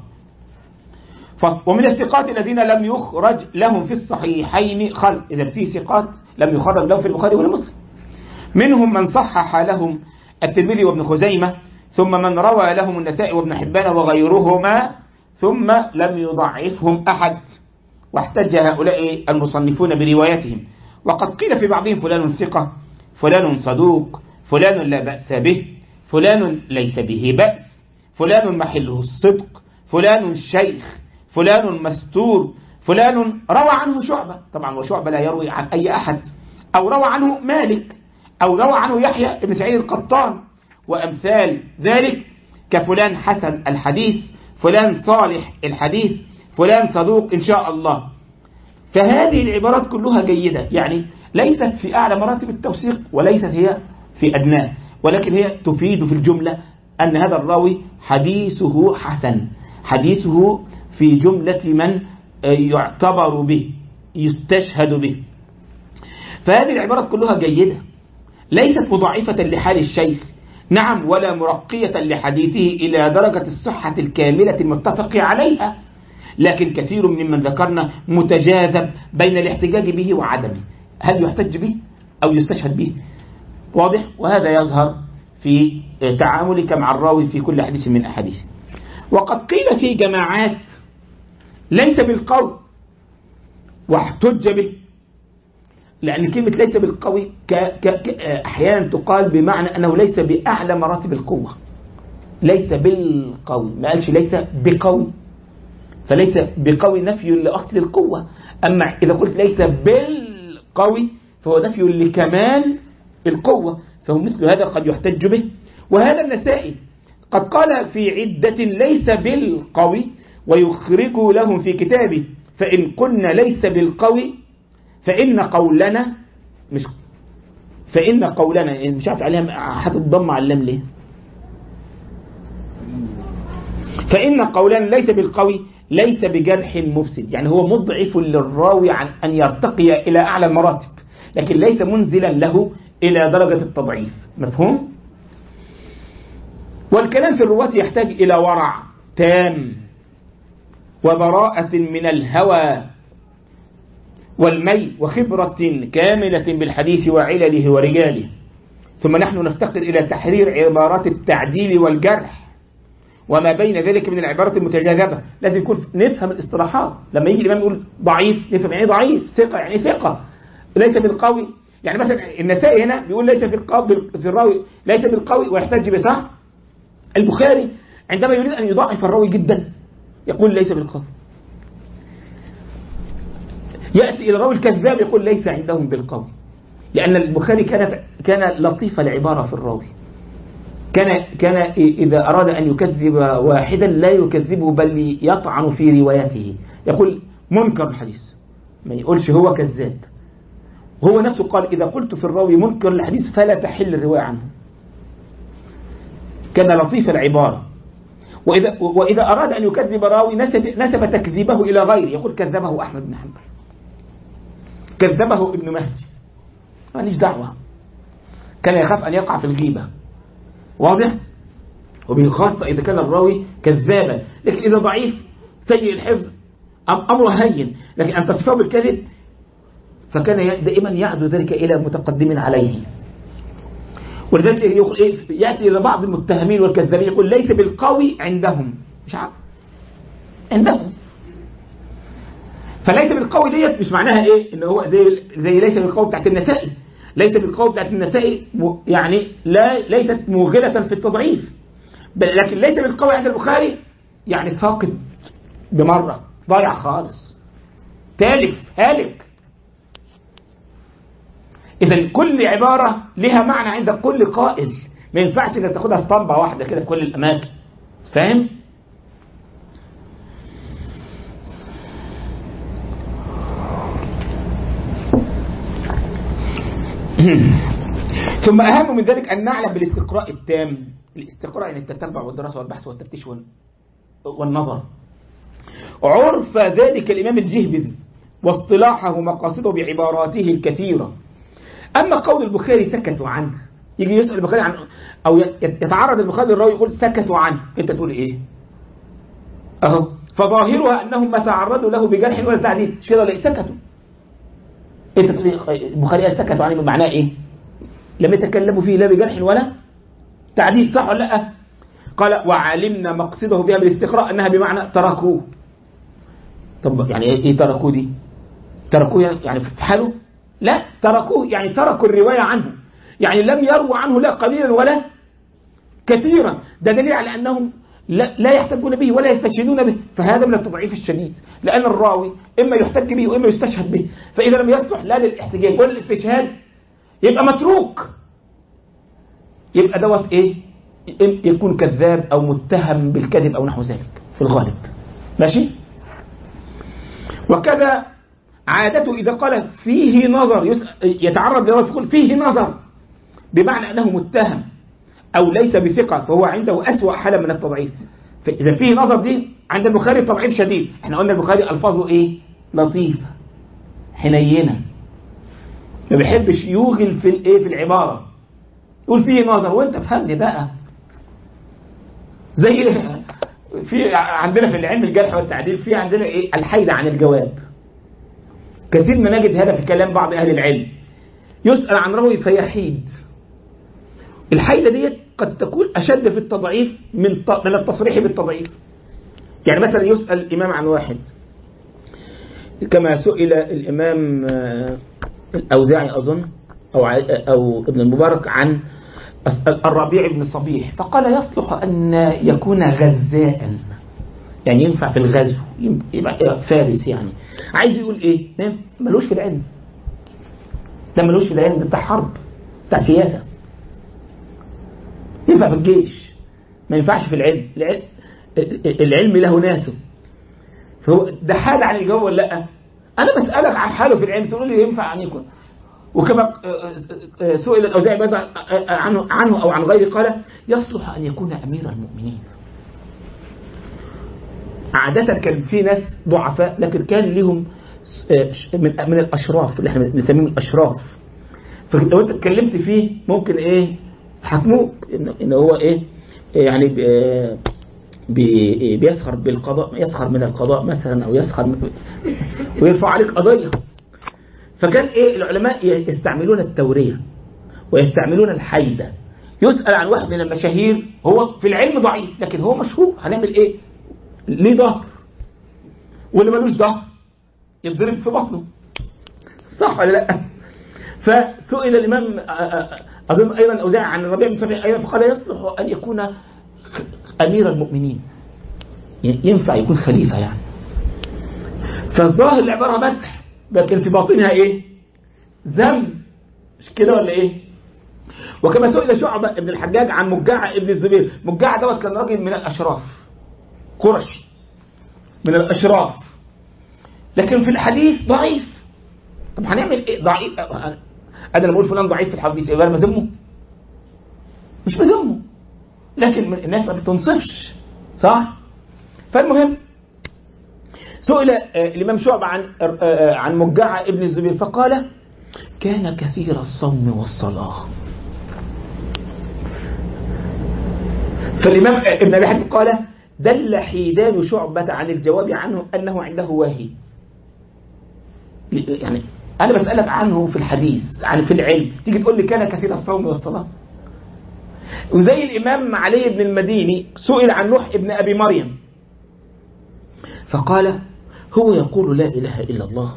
ومن الثقات الذين لم يخرج لهم في الصحيحين خلق، إذا في ثقات لم يخرج لهم في البخاري ولا مسلم، منهم من صحح لهم الترمذي وابن خزيمة، ثم من روى لهم النسائي وابن حبان وغيرهما، ثم لم يضعفهم أحد، واحتج هؤلاء المصنفون بروايتهم. وقد قيل في بعضهم فلان ثقة، فلان صدوق، فلان لا بأس به، فلان ليس به بأس، فلان محله الصدق، فلان شيخ، فلان مستور، فلان روى عنه شعبة، طبعا وشعبة لا يروي عن أي أحد، أو روى عنه مالك، أو روى عنه يحيى بن سعيد القطان، وأمثال ذلك، كفلان حسن الحديث، فلان صالح الحديث، فلان صدوق إن شاء الله. فهذه العبارات كلها جيدة، يعني ليست في أعلى مراتب التوثيق وليست هي في أدناه، ولكن هي تفيد في الجملة أن هذا الراوي حديثه حسن، حديثه في جملة من يعتبر به، يستشهد به. فهذه العبارات كلها جيدة، ليست مضاعفة لحال الشيخ، نعم، ولا مرقية لحديثه إلى درجة الصحة الكاملة المتفق عليها، لكن كثير ممن ذكرنا متجاذب بين الاحتجاج به وعدمه، هل يحتج به أو يستشهد به، واضح؟ وهذا يظهر في تعاملك مع الراوي في كل حديث من أحاديث. وقد قيل في جماعات ليس بالقوي واحتج به، لأن كلمة ليس بالقوي أحيانا تقال بمعنى أنه ليس بأعلى مراتب القوة، ليس بالقوي، ما قالش ليس بقوي، فليس بقوي نفي لأصل القوة، أما إذا قلت ليس بالقوي فهو نفي لكمال القوة، فهو مثل هذا قد يحتج به. وهذا النسائي قد قال في عدة ليس بالقوي، ويخرج لهم في كتابه فإن قلنا ليس بالقوي فإن قولنا مش عارف عليها حاطط ضم على اللام ليه، فإن قولنا ليس بالقوي ليس بجرح مفسد، يعني هو مضعف للراوي عن أن يرتقي إلى أعلى المراتب، لكن ليس منزلا له إلى درجة التضعيف. مفهوم؟ والكلام في الرواة يحتاج إلى ورع تام وبراءة من الهوى والميل وخبرة كاملة بالحديث وعلله ورجاله. ثم نحن نفتقر إلى تحرير عبارات التعديل والجرح وما بين ذلك من العبارات المتجاذبة. لازم يكون نفهم الاصطلاحات، لما يجي الإمام يقول ضعيف نفهم يعني ضعيف، ثقة يعني ثقة، ليس بالقوي. يعني مثلا النسائي هنا بيقول ليس في الراوي ليس بالقوي ويحتج بصح، البخاري عندما يريد أن يضعف الراوي جدا يقول ليس بالقوي. يأتي إلى الراوي الكذاب يقول ليس عندهم بالقوي، لأن البخاري كان لطيف العبارة في الراوي. كان إذا أراد أن يكذب واحدا لا يكذبه بل يطعن في روايته، يقول منكر الحديث، ما يقولش هو كذاب. هو نفسه قال إذا قلت في الراوي منكر الحديث فلا تحل الرواية عنه. كان لطيف العبارة. وإذا أراد أن يكذب راوي نسب تكذيبه إلى غيره، يقول كذبه أحمد بن حنبل، كذبه ابن مهدي، ماليش دعوة. كان يخاف أن يقع في الغيبة، واضح؟ وبخاصة إذا كان الراوي كذابا. لكن إذا ضعيف سيء الحفظ أمره هين، لكن أن تصفه بالكذب فكان دائما يعزو ذلك إلى متقدم عليه. ولذلك يأتي إلى بعض المتهمين والكذابين يقول ليس بالقوي عندهم، مش عارف عندهم. فليس بالقوي ديت مش معناها إيه إن هو زي ليس بالقوي بتاعت النسائي. ليس بالقوي بتاعت النسائي يعني ليست موغلة في التضعيف، لكن ليس بالقوي عند البخاري يعني ساقط بمرة، ضايع خالص، تالف هالك. إذا كل عبارة لها معنى عند كل قائل، ما ينفعش إنك تاخدها اسطمبة واحدة كده في كل الأماكن، فاهم؟ ثم أهم من ذلك أن نعلم بالاستقراء التام. الاستقراء يعني التتبع والدراسة والبحث والتفتيش والنظر. عرف ذلك الإمام الجهبذي واصطلاحه مقاصده بعباراته الكثيرة. أما قول البخاري سكتوا عنه، يجي يسأل البخاري عن أو يتعرض البخاري للراوي يقول سكتوا عنه، أنت تقول إيه؟ أهو فظاهرها أنهم ما تعرضوا له بجرح ولا تعديل، مش كده ولا سكتوا. أنت تقول البخاري قال سكتوا عنه بمعناه إيه؟ لم يتكلموا فيه لا بجرح ولا تعديل، صح ولا لا؟ قال وعلمنا مقصده بها بالاستقراء أنها بمعنى تركوه. طب يعني إيه تركوه دي؟ تركوه يعني في حاله؟ لا، تركوه يعني تركوا الرواية عنه، يعني لم يروا عنه لا قليلا ولا كثيرا. ده دليل على أنهم لا يحتجون به ولا يستشهدون به. فهذا من التضعيف الشديد، لأن الراوي إما يحتج به وإما يستشهد به، فإذا لم يصلح لا للاحتجاج ولا للاستشهاد يبقى متروك، يبقى دوت إيه؟ يكون كذاب أو متهم بالكذب أو نحو ذلك في الغالب. ماشي؟ وكذا عادته إذا قال فيه نظر يتعرض لرواية يقول فيه نظر بمعنى أنه متهم أو ليس بثقة، فهو عنده أسوأ حالة من التضعيف. فإذا فيه نظر دي عند البخاري تضعيف شديد. احنا قلنا البخاري ألفاظه إيه؟ لطيفة حنينة، ما بيحبش يوغل في الإيه في العبارة، يقول فيه نظر وأنت فهمني بقى. زي في عندنا في العلم الجرح والتعديل في عندنا إيه؟ الحيدة عن الجواب. كثير ما نجد هذا في كلام بعض أهل العلم، يسأل عن راوي فيحيد. الحيدة ديت قد تكون أشد في التضعيف من التصريح بالتضعيف. يعني مثلا يسأل الإمام عن واحد كما سئل الإمام الأوزاعي أظن أو ابن المبارك عن الربيع بن صبيح، فقال يصلح أن يكون غزاء، يعني ينفع في الغزو، يبقى فارس. يعني عايز يقول إيه؟ ملوش في العلم، ده ملوش في العلم، ده بتاع حرب، بتاع سياسة. ينفع في الجيش، ما ينفعش في العلم. العلم له ناسه. فهو ده حال عن الجو ولا لا؟ أنا بسألك عن حاله في العلم تقول لي ينفع أن يكون. وكما سئل الأوزاعي عنه أو عن غيره قال يصلح أن يكون أمير المؤمنين. عادة كان في ناس ضعفاء لكن كان لهم من الأشراف اللي احنا بنسميهم الأشراف، فلو أنت اتكلمت فيه ممكن إيه حكموك إن هو إيه يعني بيسخر بالقضاء، يسخر من القضاء مثلا، أو يسخر ويرفع عليك قضية. فكان إيه العلماء يستعملون التورية ويستعملون الحيدة. يسأل عن واحد من المشاهير هو في العلم ضعيف لكن هو مشهور، هنعمل إيه؟ ليه ظهر، واللي ملوش ظهر يضرب في بطنه، صح ولا لا؟ فسئل الإمام أظن أيضا الأوزاعي عن الربيع بن صبيح أيضا، فقال يصلح أن يكون أمير المؤمنين، ينفع يكون خليفة يعني. فالظاهر العبارة مدح لكن في باطنها إيه؟ ذم، مش كده ولا إيه؟ وكما سئل شعبة ابن الحجاج عن مجاعة ابن الزبير. مجاعة دوت كان راجل من الأشراف، قرشي من الأشراف، لكن في الحديث ضعيف. طب هنعمل إيه؟ ضعيف. أنا لما أقول فلان ضعيف في الحديث يبقى أنا بذمه؟ مش بذمه، لكن الناس ما بتنصفش، صح؟ فالمهم سئل الإمام شعبة عن مجاعة ابن الزبير فقال: كان كثير الصوم والصلاة. فالإمام ابن أبي حاتم قال: دل حيدان شعبة عن الجواب عنه أنه عنده واهي. يعني أنا بسألك عنه في الحديث، عن في العلم، تيجي تقول لي كان كثير الصوم والصلاة. وزي الإمام علي بن المديني سئل عن نوح ابن أبي مريم فقال: هو يقول لا إله إلا الله.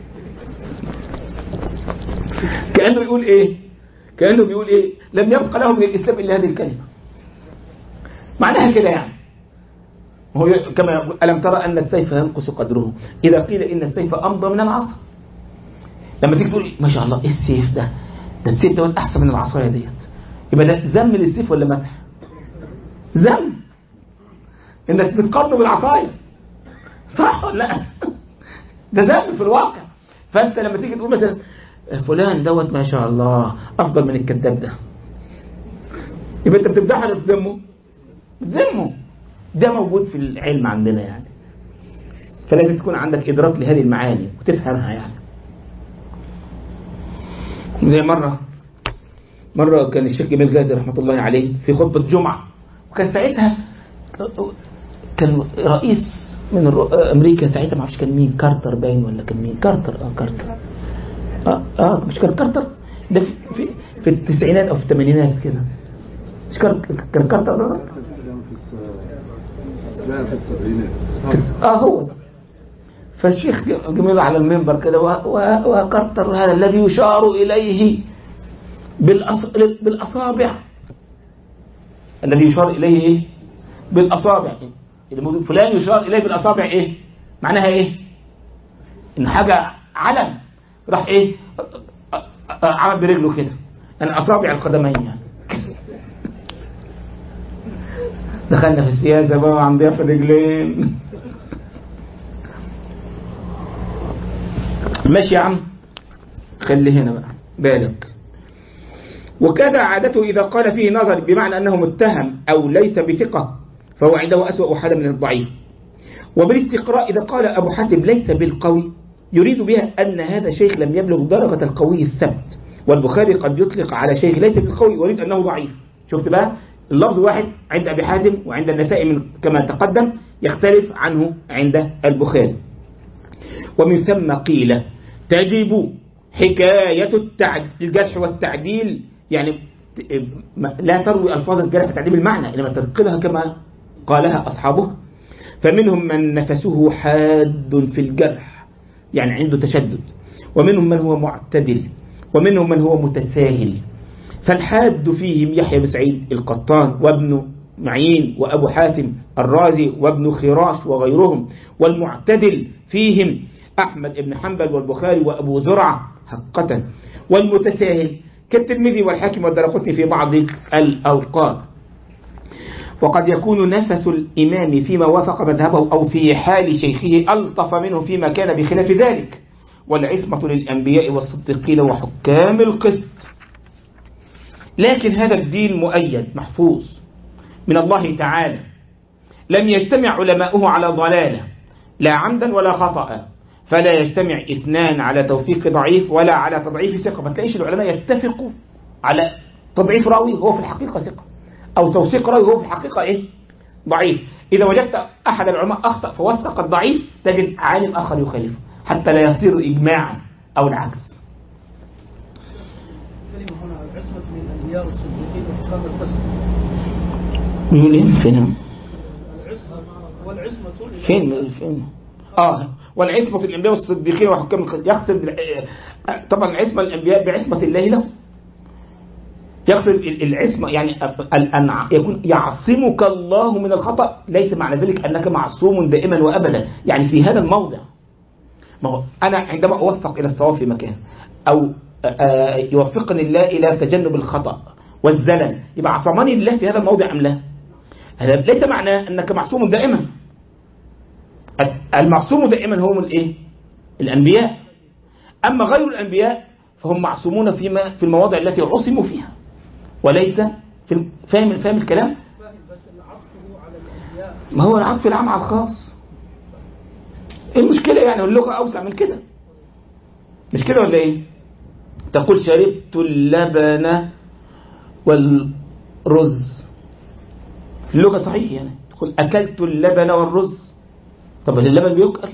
كأنه بيقول إيه؟ كأنه بيقول إيه؟ لم يبقى له من الإسلام إلا هذه الكلمة. معناها كده يعني. هو كما يقول: ألم ترى أن السيف ينقص قدره إذا قيل إن السيف أمضى من العصا. لما تيجي تقول ما شاء الله إيه السيف ده السيف دوت أحسن من العصاية ديت، يبقى ده ذم للسيف ولا مدح؟ ذم، إنك تتقارنه بالعصاية، صح ولا لا؟ ده ذم في الواقع. فأنت لما تيجي تقول مثلا فلان دوت ما شاء الله أفضل من الكذاب ده، يبقى أنت بتمدحه ولا بتذمه؟ بتذمه. ده موجود في العلم عندنا يعني، فلازم تكون عندك إدراك لهذه المعاني وتفهمها يعني. زي مرة كان الشيخ جميل غازي رحمة الله عليه في خطبة جمعة، وكان ساعتها كان رئيس من أمريكا ساعتها، ما اعرفش كان مين، كارتر باين ولا كان مين، كارتر مش كان كارتر ده في التسعينات أو في الثمانينات كده، مش كان كارتر في السبعينات هو ده. فالشيخ جميل على المنبر كده وكارتر هذا الذي يشار إليه بالأصابع، الذي يشار إليه إيه؟ بالأصابع. فلان يشار إليه بالأصابع إيه؟ معناها إيه؟ إن حاجة علم، راح إيه؟ عمل برجله كده، أنا أصابع القدمين يعني. دخلنا في السياسة بقى وعندها في الرجلين. ماشي يا عم، خلي هنا بقى بالك. وكذا عادته إذا قال فيه نظر بمعنى أنه متهم أو ليس بثقة فهو عنده أسوأ حالا من الضعيف. وبالاستقراء إذا قال أبو حاتم ليس بالقوي يريد بها أن هذا شيخ لم يبلغ درجة القوي الثبت، والبخاري قد يطلق على شيخ ليس بالقوي ويريد أنه ضعيف. شفت بقى اللفظ واحد عند أبي حاتم وعند النسائي من كما تقدم، يختلف عنه عند البخاري. ومن ثم قيل تجب حكاية الجرح والتعديل، يعني لا تروي ألفاظ الجرح والتعديل بالمعنى إنما تنقلها كما قالها أصحابه. فمنهم من نفسه حاد في الجرح يعني عنده تشدد، ومنهم من هو معتدل، ومنهم من هو متساهل. فالحاد فيهم يحيى بن سعيد القطان وابن معين وأبو حاتم الرازي وابن خراش وغيرهم، والمعتدل فيهم أحمد بن حنبل والبخاري وأبو زرعة حقا، والمتساهل كالترمذي والحاكم والدارقطني في بعض الأوقات. وقد يكون نفس الإمام فيما وافق مذهبه أو في حال شيخه ألطف منه فيما كان بخلاف ذلك، والعصمة للأنبياء والصديقين وحكام القسط. لكن هذا الدين مؤيد محفوظ من الله تعالى، لم يجتمع علماؤه على ضلالة لا عمدا ولا خطأ، فلا يجتمع اثنان على توثيق ضعيف ولا على تضعيف ثقة. ما تلاقيش العلماء يتفقوا على تضعيف راوي هو في الحقيقة ثقة، أو توثيق راوي هو في الحقيقة إيه؟ ضعيف. إذا وجدت أحد العلماء أخطأ فوثق الضعيف تجد عالم آخر يخالفه حتى لا يصير إجماعا أو العكس. كلمة هنا العصمة من الأنبياء والصديقين وحكام القسط. نقول إيه؟ فين؟ والعصمة فين؟ والعصمة الأنبياء والصديقين وحكام القسط، يقصد طبعا عصمة الأنبياء بعصمة الله له، يقصد العصمة يعني أن يكون يعصمك الله من الخطأ، ليس معنى ذلك أنك معصوم دائما وأبدا، يعني في هذا الموضع. ما هو أنا عندما أوفق إلى الصواب في مكان، أو يوفقني الله إلى تجنب الخطأ والزلل، يبقى عصمني الله في هذا الموضع أم لا؟ هذا ليس معناه أنك معصوم دائما. المعصوم دائما هم الإيه؟ الأنبياء. أما غير الأنبياء فهم معصومون في المواضع التي عصموا فيها، وليس في فاهم الكلام؟ ما هو العطف العام على الخاص. المشكلة يعني اللغة أوسع من كده، مش كده ولا إيه؟ تقول شربت اللبن والرز، في اللغة صحيح يعني تقول أكلت اللبن والرز. طب اللبن بيؤكل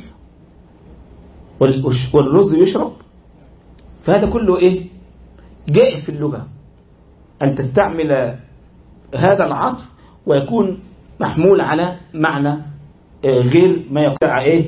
والرز يشرب، فهذا كله إيه؟ جائز في اللغة أن تستعمل هذا العطف ويكون محمول على معنى غير ما يقع إيه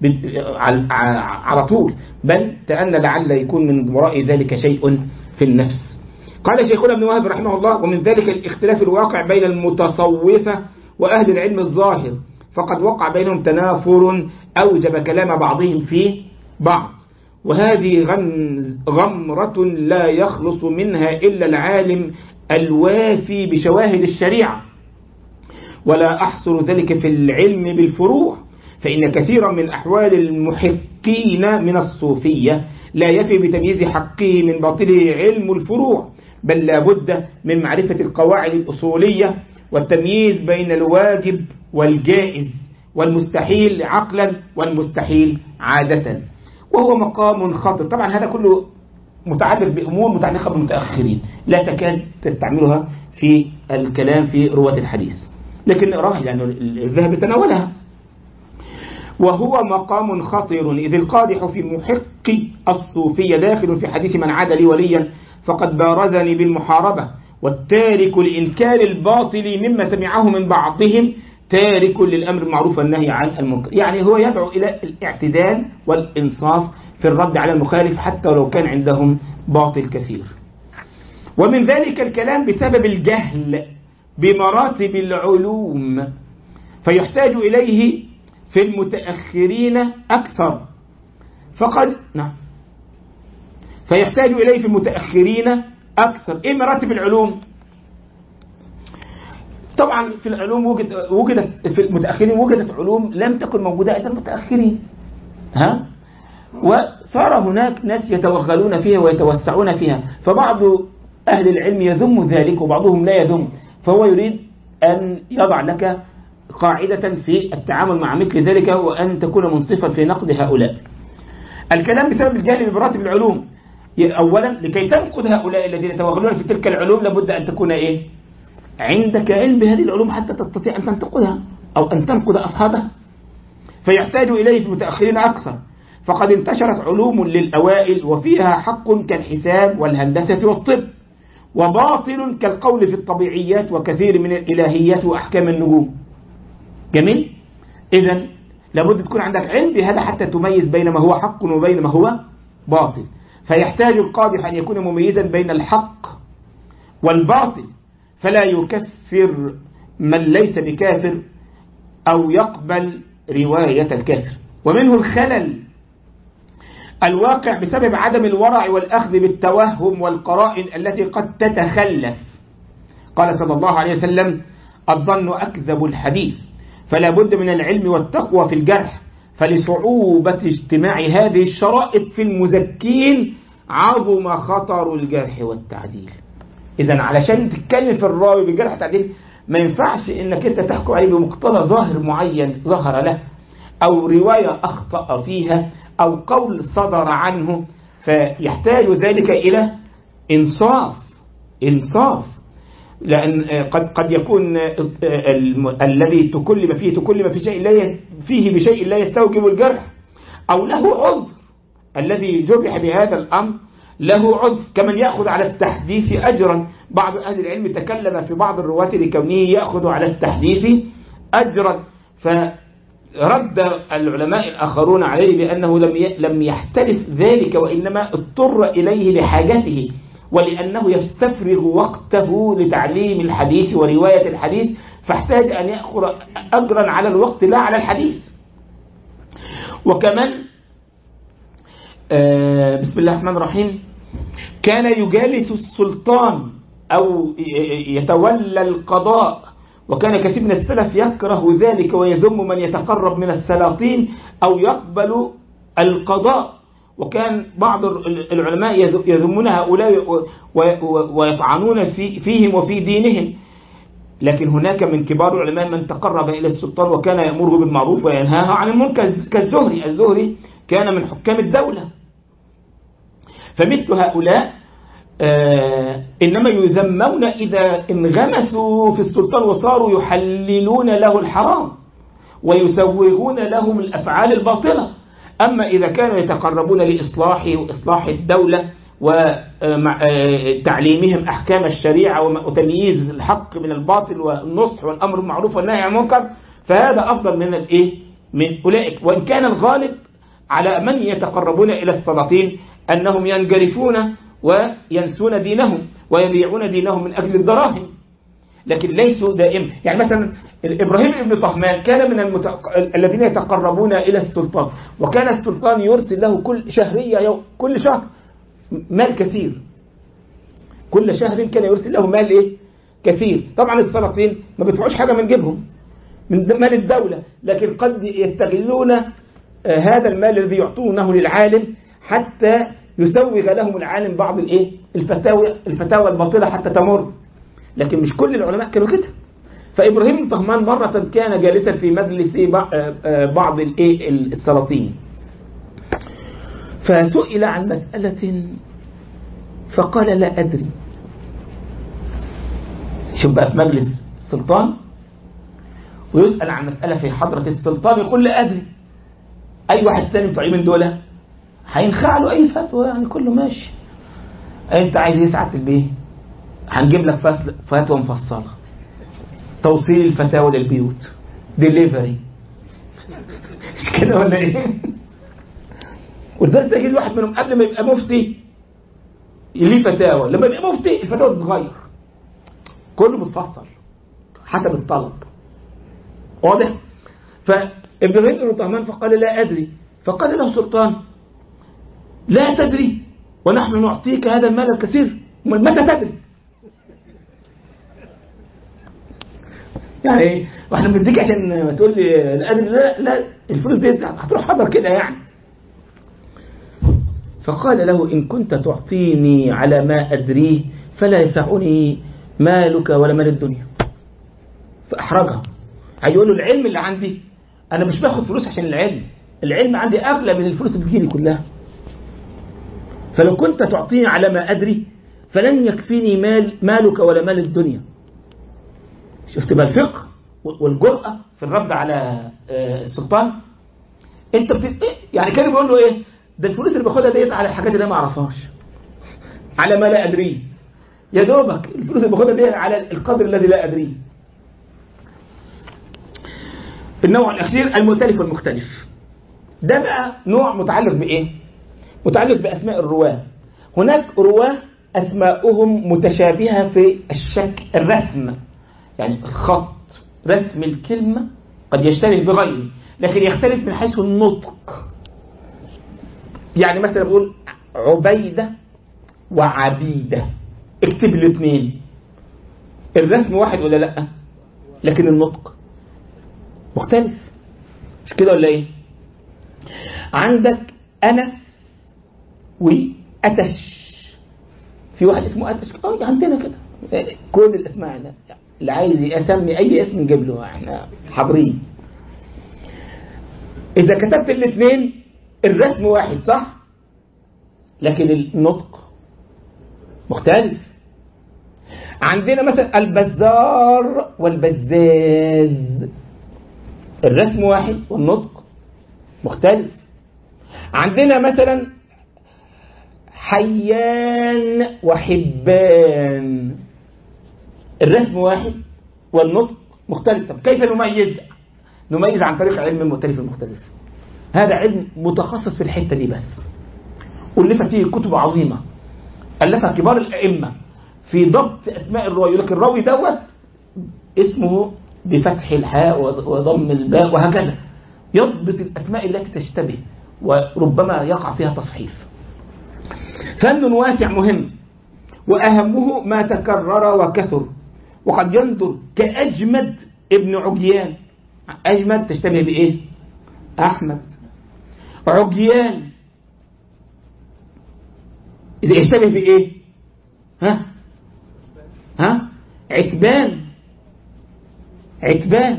على طول، بل تأن لعل يكون من وراء ذلك شيء في النفس. قال شيخنا ابن وهب رحمه الله: ومن ذلك الاختلاف الواقع بين المتصوفة وأهل العلم الظاهر، فقد وقع بينهم تنافر أوجب كلام بعضهم في بعض، وهذه غمرة لا يخلص منها إلا العالم الوافي بشواهد الشريعة، ولا أحصر ذلك في العلم بالفروع، فإن كثيرا من أحوال المحقين من الصوفية لا يفي بتمييز حقه من باطله علم الفروع، بل لا بد من معرفة القواعد الأصولية والتمييز بين الواجب والجائز والمستحيل عقلا والمستحيل عادة، وهو مقام خطر. طبعا هذا كله متعلق بأمور متعلقة بالمتأخرين لا تكاد تستعملها في الكلام في رواة الحديث، لكن نقراها لأن الذهب تناولها. وهو مقام خطير، إذ القادح في محق الصوفية داخل في حديث من عاد لي وليا فقد بارزني بالمحاربة، والتارك لإنكار الباطل مما سمعه من بعضهم تارك للأمر المعروف والنهي عن المنكر. يعني هو يدعو إلى الاعتدال والإنصاف في الرد على المخالف حتى لو كان عندهم باطل كثير. ومن ذلك الكلام بسبب الجهل بمراتب العلوم، فيحتاج إليه في المتأخرين أكثر، فيحتاج إليه في المتأخرين أكثر. إيه مراتب العلوم؟ طبعا في العلوم وجدت في المتأخرين وجدت علوم لم تكن موجودة عند المتأخرين، وصار هناك ناس يتوغلون فيها ويتوسعون فيها، فبعض أهل العلم يذم ذلك وبعضهم لا يذم، فهو يريد أن يضع لك قاعدة في التعامل مع مثل ذلك وأن تكون منصفا في نقد هؤلاء. الكلام بسبب الجهل بمراتب العلوم. أولا لكي تنقد هؤلاء الذين يتوغلون في تلك العلوم لابد أن تكون إيه؟ عندك علم بهذه العلوم حتى تستطيع أن تنتقدها أو أن تنقد أصحابها، فيحتاج إليه في المتأخرين أكثر، فقد انتشرت علوم للأوائل وفيها حق كالحساب والهندسة والطب، وباطل كالقول في الطبيعيات وكثير من الإلهيات وأحكام النجوم. جميل؟ إذن لابد تكون عندك علم بهذا حتى تميز بين ما هو حق وبين ما هو باطل، فيحتاج القادح أن يكون مميزا بين الحق والباطل، فلا يكفر من ليس بكافر أو يقبل رواية الكافر. ومنه الخلل الواقع بسبب عدم الورع والأخذ بالتوهم والقرائن التي قد تتخلف. قال صلى الله عليه وسلم: الظن أكذب الحديث، فلا بد من العلم والتقوى في الجرح، فلصعوبة اجتماع هذه الشرائط في المزكين عظم خطر الجرح والتعديل. إذن علشان تتكلم في الراوي بجرح والتعديل ما ينفعش إنك أنت تحكم عليه بمقتضى ظاهر معين ظهر له، أو رواية أخطأ فيها، أو قول صدر عنه، فيحتاج ذلك إلى إنصاف، لأن قد يكون الذي تكلم فيه بشيء لا يستوجب الجرح، أو له عذر، الذي جرح بهذا الأمر له عذر، كمن يأخذ على التحديث أجرا. بعض أهل العلم تكلم في بعض الرواة لكونه يأخذ على التحديث أجرا، فرد العلماء الآخرون عليه بأنه لم يحترف ذلك، وإنما اضطر إليه لحاجته، ولأنه يستفرغ وقته لتعليم الحديث ورواية الحديث، فاحتاج أن يأخذ أجرا على الوقت لا على الحديث. وكمان بسم الله الرحمن الرحيم، كان يجالس السلطان أو يتولى القضاء، وكان كثير من السلف يكره ذلك ويذم من يتقرب من السلاطين أو يقبل القضاء. وكان بعض العلماء يذمون هؤلاء ويطعنون فيهم وفي دينهم، لكن هناك من كبار العلماء من تقرب إلى السلطان وكان يأمره بالمعروف وينهاه عن المنكر كالزهري. الزهري كان من حكام الدولة. فمثل هؤلاء إنما يذمون إذا انغمسوا في السلطان وصاروا يحللون له الحرام ويسوغون لهم الأفعال الباطلة. أما إذا كانوا يتقربون لإصلاح الدولة وتعليمهم أحكام الشريعة وتمييز الحق من الباطل والنصح والأمر بالمعروف والنهي عن المنكر، فهذا أفضل من أولئك. وإن كان الغالب على من يتقربون إلى السلاطين أنهم ينجرفون وينسون دينهم ويبيعون دينهم من أجل الدراهم، لكن ليسوا دائما. يعني مثلا إبراهيم بن طهمان كان من الذين يتقربون إلى السلطان، وكان السلطان يرسل له كل شهر مال كثير. كل شهر كان يرسل له مال كثير. طبعا السلاطين ما بيدفعوش حاجة من جيبهم من مال الدولة، لكن قد يستغلون هذا المال الذي يعطونه للعالم حتى يسوغ لهم العالم بعض الفتاوى الباطلة حتى تمر. لكن مش كل العلماء كانوا كده. فإبراهيم بن طهمان مرة كان جالسا في مجلس بعض السلاطين، فسئل عن مسألة فقال لا أدري. شوف بقى، في مجلس السلطان ويسأل عن مسألة في حضرة السلطان يقول لا أدري. أي واحد تاني بتوع من دولة هينخع له أي فتوى، يعني كله ماشي. أنت عايز إيه سعادة البيه؟ هنجيب لك فتوى مفصلة، توصيل الفتاوى للبيوت، ديليفري، مش كده ولا إيه؟ ولذلك تجي الواحد منهم قبل ما يبقى مفتي ليه فتاوى، لما يبقى مفتي الفتاوى تتغير، كله متفصل حسب الطلب. واضح؟ فإبراهيم بن طهمان فقال لا أدري. فقال له السلطان لا تدري ونحن نعطيك هذا المال الكثير، متى تدري؟ يعني واحنا بنديك عشان تقول لي لا أدري؟ لا الفلوس دي هتروح حضر كده يعني. فقال له إن كنت تعطيني على ما أدريه فلا يسعني مالك ولا مال الدنيا. فأحرجها. عايز يقول له العلم اللي عندي أنا مش باخد فلوس عشان العلم عندي أغلى من الفلوس اللي بتجيلي كلها. فلو كنت تعطيني على ما أدري فلن يكفيني مالك ولا مال الدنيا. شفت بقى الفقه والجرأة في الرد على السلطان. انت يعني كان بيقول له ايه ده؟ الفلوس اللي باخدها ديت على الحاجات اللي انا ما اعرفهاش، على ما لا ادريه. يا دوبك الفلوس اللي باخدها ديت على القدر الذي لا ادريه. النوع الاخير المؤتلف والمختلف. ده بقى نوع متعلق بايه؟ متعلق باسماء الرواه. هناك رواه اسماؤهم متشابهه في الرسم، يعني الخط، رسم الكلمه قد يشتبه بغيره لكن يختلف من حيث النطق. يعني مثلا بقول عبيدة وعبيدة، اكتب الاثنين، الرسم واحد ولا لا؟ لكن النطق مختلف، مش كده ولا ايه؟ عندك أنس وأتش، في واحد اسمه أتش عندنا كده. كل الاسماء اللي عايز يسمي اي اسم نجيب له، احنا حاضرين. اذا كتبت الاثنين الرسم واحد صح، لكن النطق مختلف. عندنا مثلا البزار والبزاز، الرسم واحد والنطق مختلف. عندنا مثلا حيان وحبان، الرسم واحد والنطق مختلف. طب كيف نميز عن طريق علم المؤتلف المختلف؟ هذا علم متخصص في الحتة دي بس، ألفت فيه كتب عظيمة ألفها كبار الأئمة في ضبط أسماء الراوي. يقول لك الراوي دوت اسمه بفتح الحاء وضم الباء وهكذا، يضبط الأسماء التي تشتبه وربما يقع فيها تصحيف. فن واسع مهم، وأهمه ما تكرر وكثر، وقد يندر كأجمد ابن عجيان. أجمد تشتبه بإيه؟ أحمد. عجيان إذا يشتبه بإيه؟ عتبان. عتبان.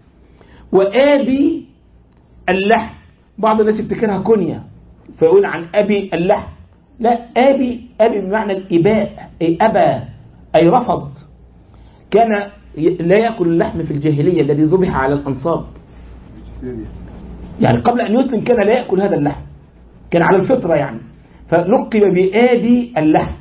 وآبي اللحم، بعض الناس يفتكرها كنية فيقول عن أبي اللحم، لا، آبي بمعنى الإباء، أي أبى أي رفض. كان لا يأكل اللحم في الجاهلية الذي ذبح على الأنصاب، يعني قبل أن يسلم كان لا يأكل هذا اللحم، كان على الفطرة يعني، فلقب بآبي اللحم.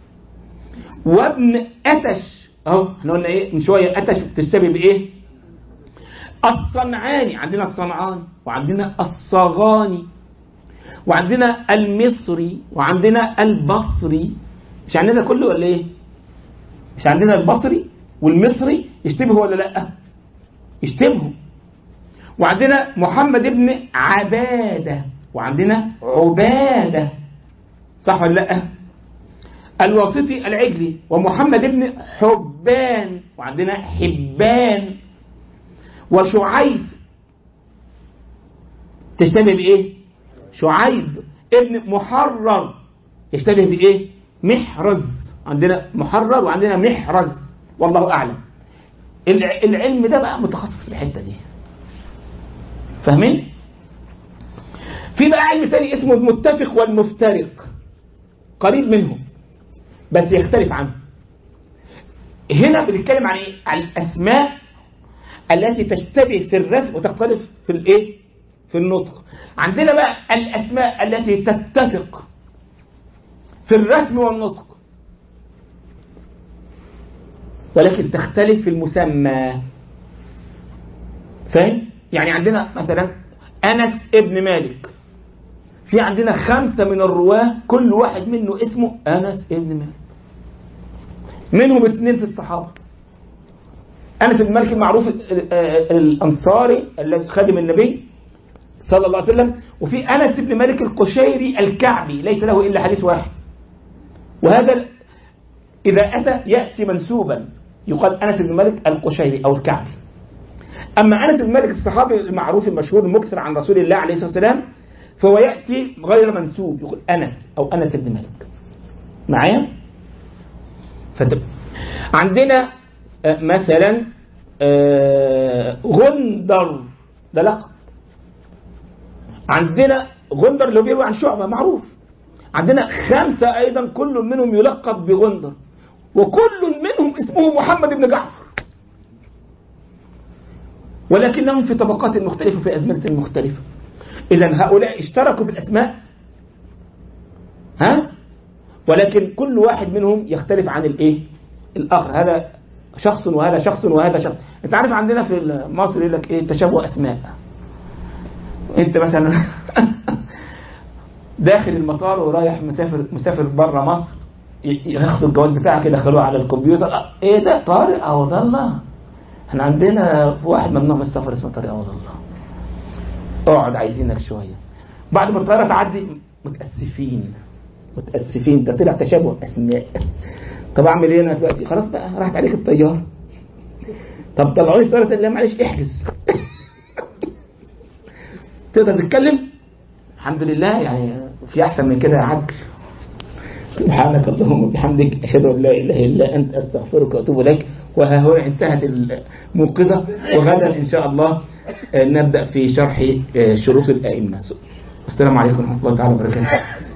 وابن أتش، اهو احنا قلنا ايه من شويه، أتش تشتبه بايه؟ الصنعاني، عندنا الصنعاني وعندنا الصغاني وعندنا المصري وعندنا البصري. مش عندنا كله ولا ايه؟ مش عندنا البصري والمصري يشتبهوا ولا لا؟ يشتبهوا. وعندنا محمد ابن عبادة وعندنا عبادة، صح ولا لا؟ الواسطي العجلي، ومحمد ابن حبان وعندنا حبان. وشعيب تشتبه بإيه؟ شعيب ابن محرر يشتبه بإيه؟ محرز. عندنا محرر وعندنا محرز، والله أعلم. العلم ده بقى متخصص في الحتة دي، فاهمين؟ في بقى علم تاني اسمه المتفق والمفترق، قريب منهم بس يختلف عنه. هنا بنتكلم عن ايه؟ عن الاسماء التي تشتبه في الرسم وتختلف في الايه؟ في النطق. عندنا بقى الاسماء التي تتفق في الرسم والنطق ولكن تختلف في المسمى، فاهم؟ يعني عندنا مثلا أنس ابن مالك، في عندنا 5 من الرواه كل واحد منه اسمه أنس ابن مالك، منهم 2 في الصحابة. أنس ابن مالك المعروف الأنصاري الذي خادم النبي صلى الله عليه وسلم، وفي أنس ابن مالك القشيري الكعبي ليس له إلا حديث واحد، وهذا إذا أتى يأتي منسوبا يقال أنس بن مالك القشيري أو الكعبي. أما أنس بن مالك الصحابي المعروف المشهور المكثر عن رسول الله عليه الصلاة والسلام فهو يأتي غير منسوب، يقول أنس أو أنس بن مالك. معايا؟ عندنا مثلا غندر، ده لقب. عندنا غندر اللي بيروي عن شعبة معروف. عندنا 5 أيضا كل منهم يلقب بغندر، وكل منهم اسمه محمد بن جعفر، ولكنهم في طبقات مختلفة في أزمنة مختلفة. إذن هؤلاء اشتركوا في الأسماء، ولكن كل واحد منهم يختلف عن الآخر. هذا شخص وهذا شخص وهذا شخص. أنت عارف عندنا في مصر يقول لك تشابه أسماء. أنت مثلا داخل المطار ورايح مسافر بره مصر، ياخدوا الجواز بتاعك يدخلوه على الكمبيوتر، ايه ده؟ طارق عوض الله. احنا عندنا واحد ممنوع من السفر اسمه طارق عوض الله. اقعد عايزينك شويه. بعد ما الطياره تعدي متاسفين ده طلع تشابه اسماء. طب اعمل ايه انا دلوقتي؟ خلاص بقى راحت عليك الطياره. طب طلعوني في طياره، لا معلش احجز. تقدر تتكلم؟ الحمد لله، يعني في احسن من كده يا عدل. سبحانك اللهم وبحمدك أشهد أن لا إله إلا أنت أستغفرك وأتوب إليك. وها هنا انتهت الموقظة، وغدا إن شاء الله نبدأ في شرح شروط الأئمة. السلام عليكم ورحمة الله تعالى وبركاته.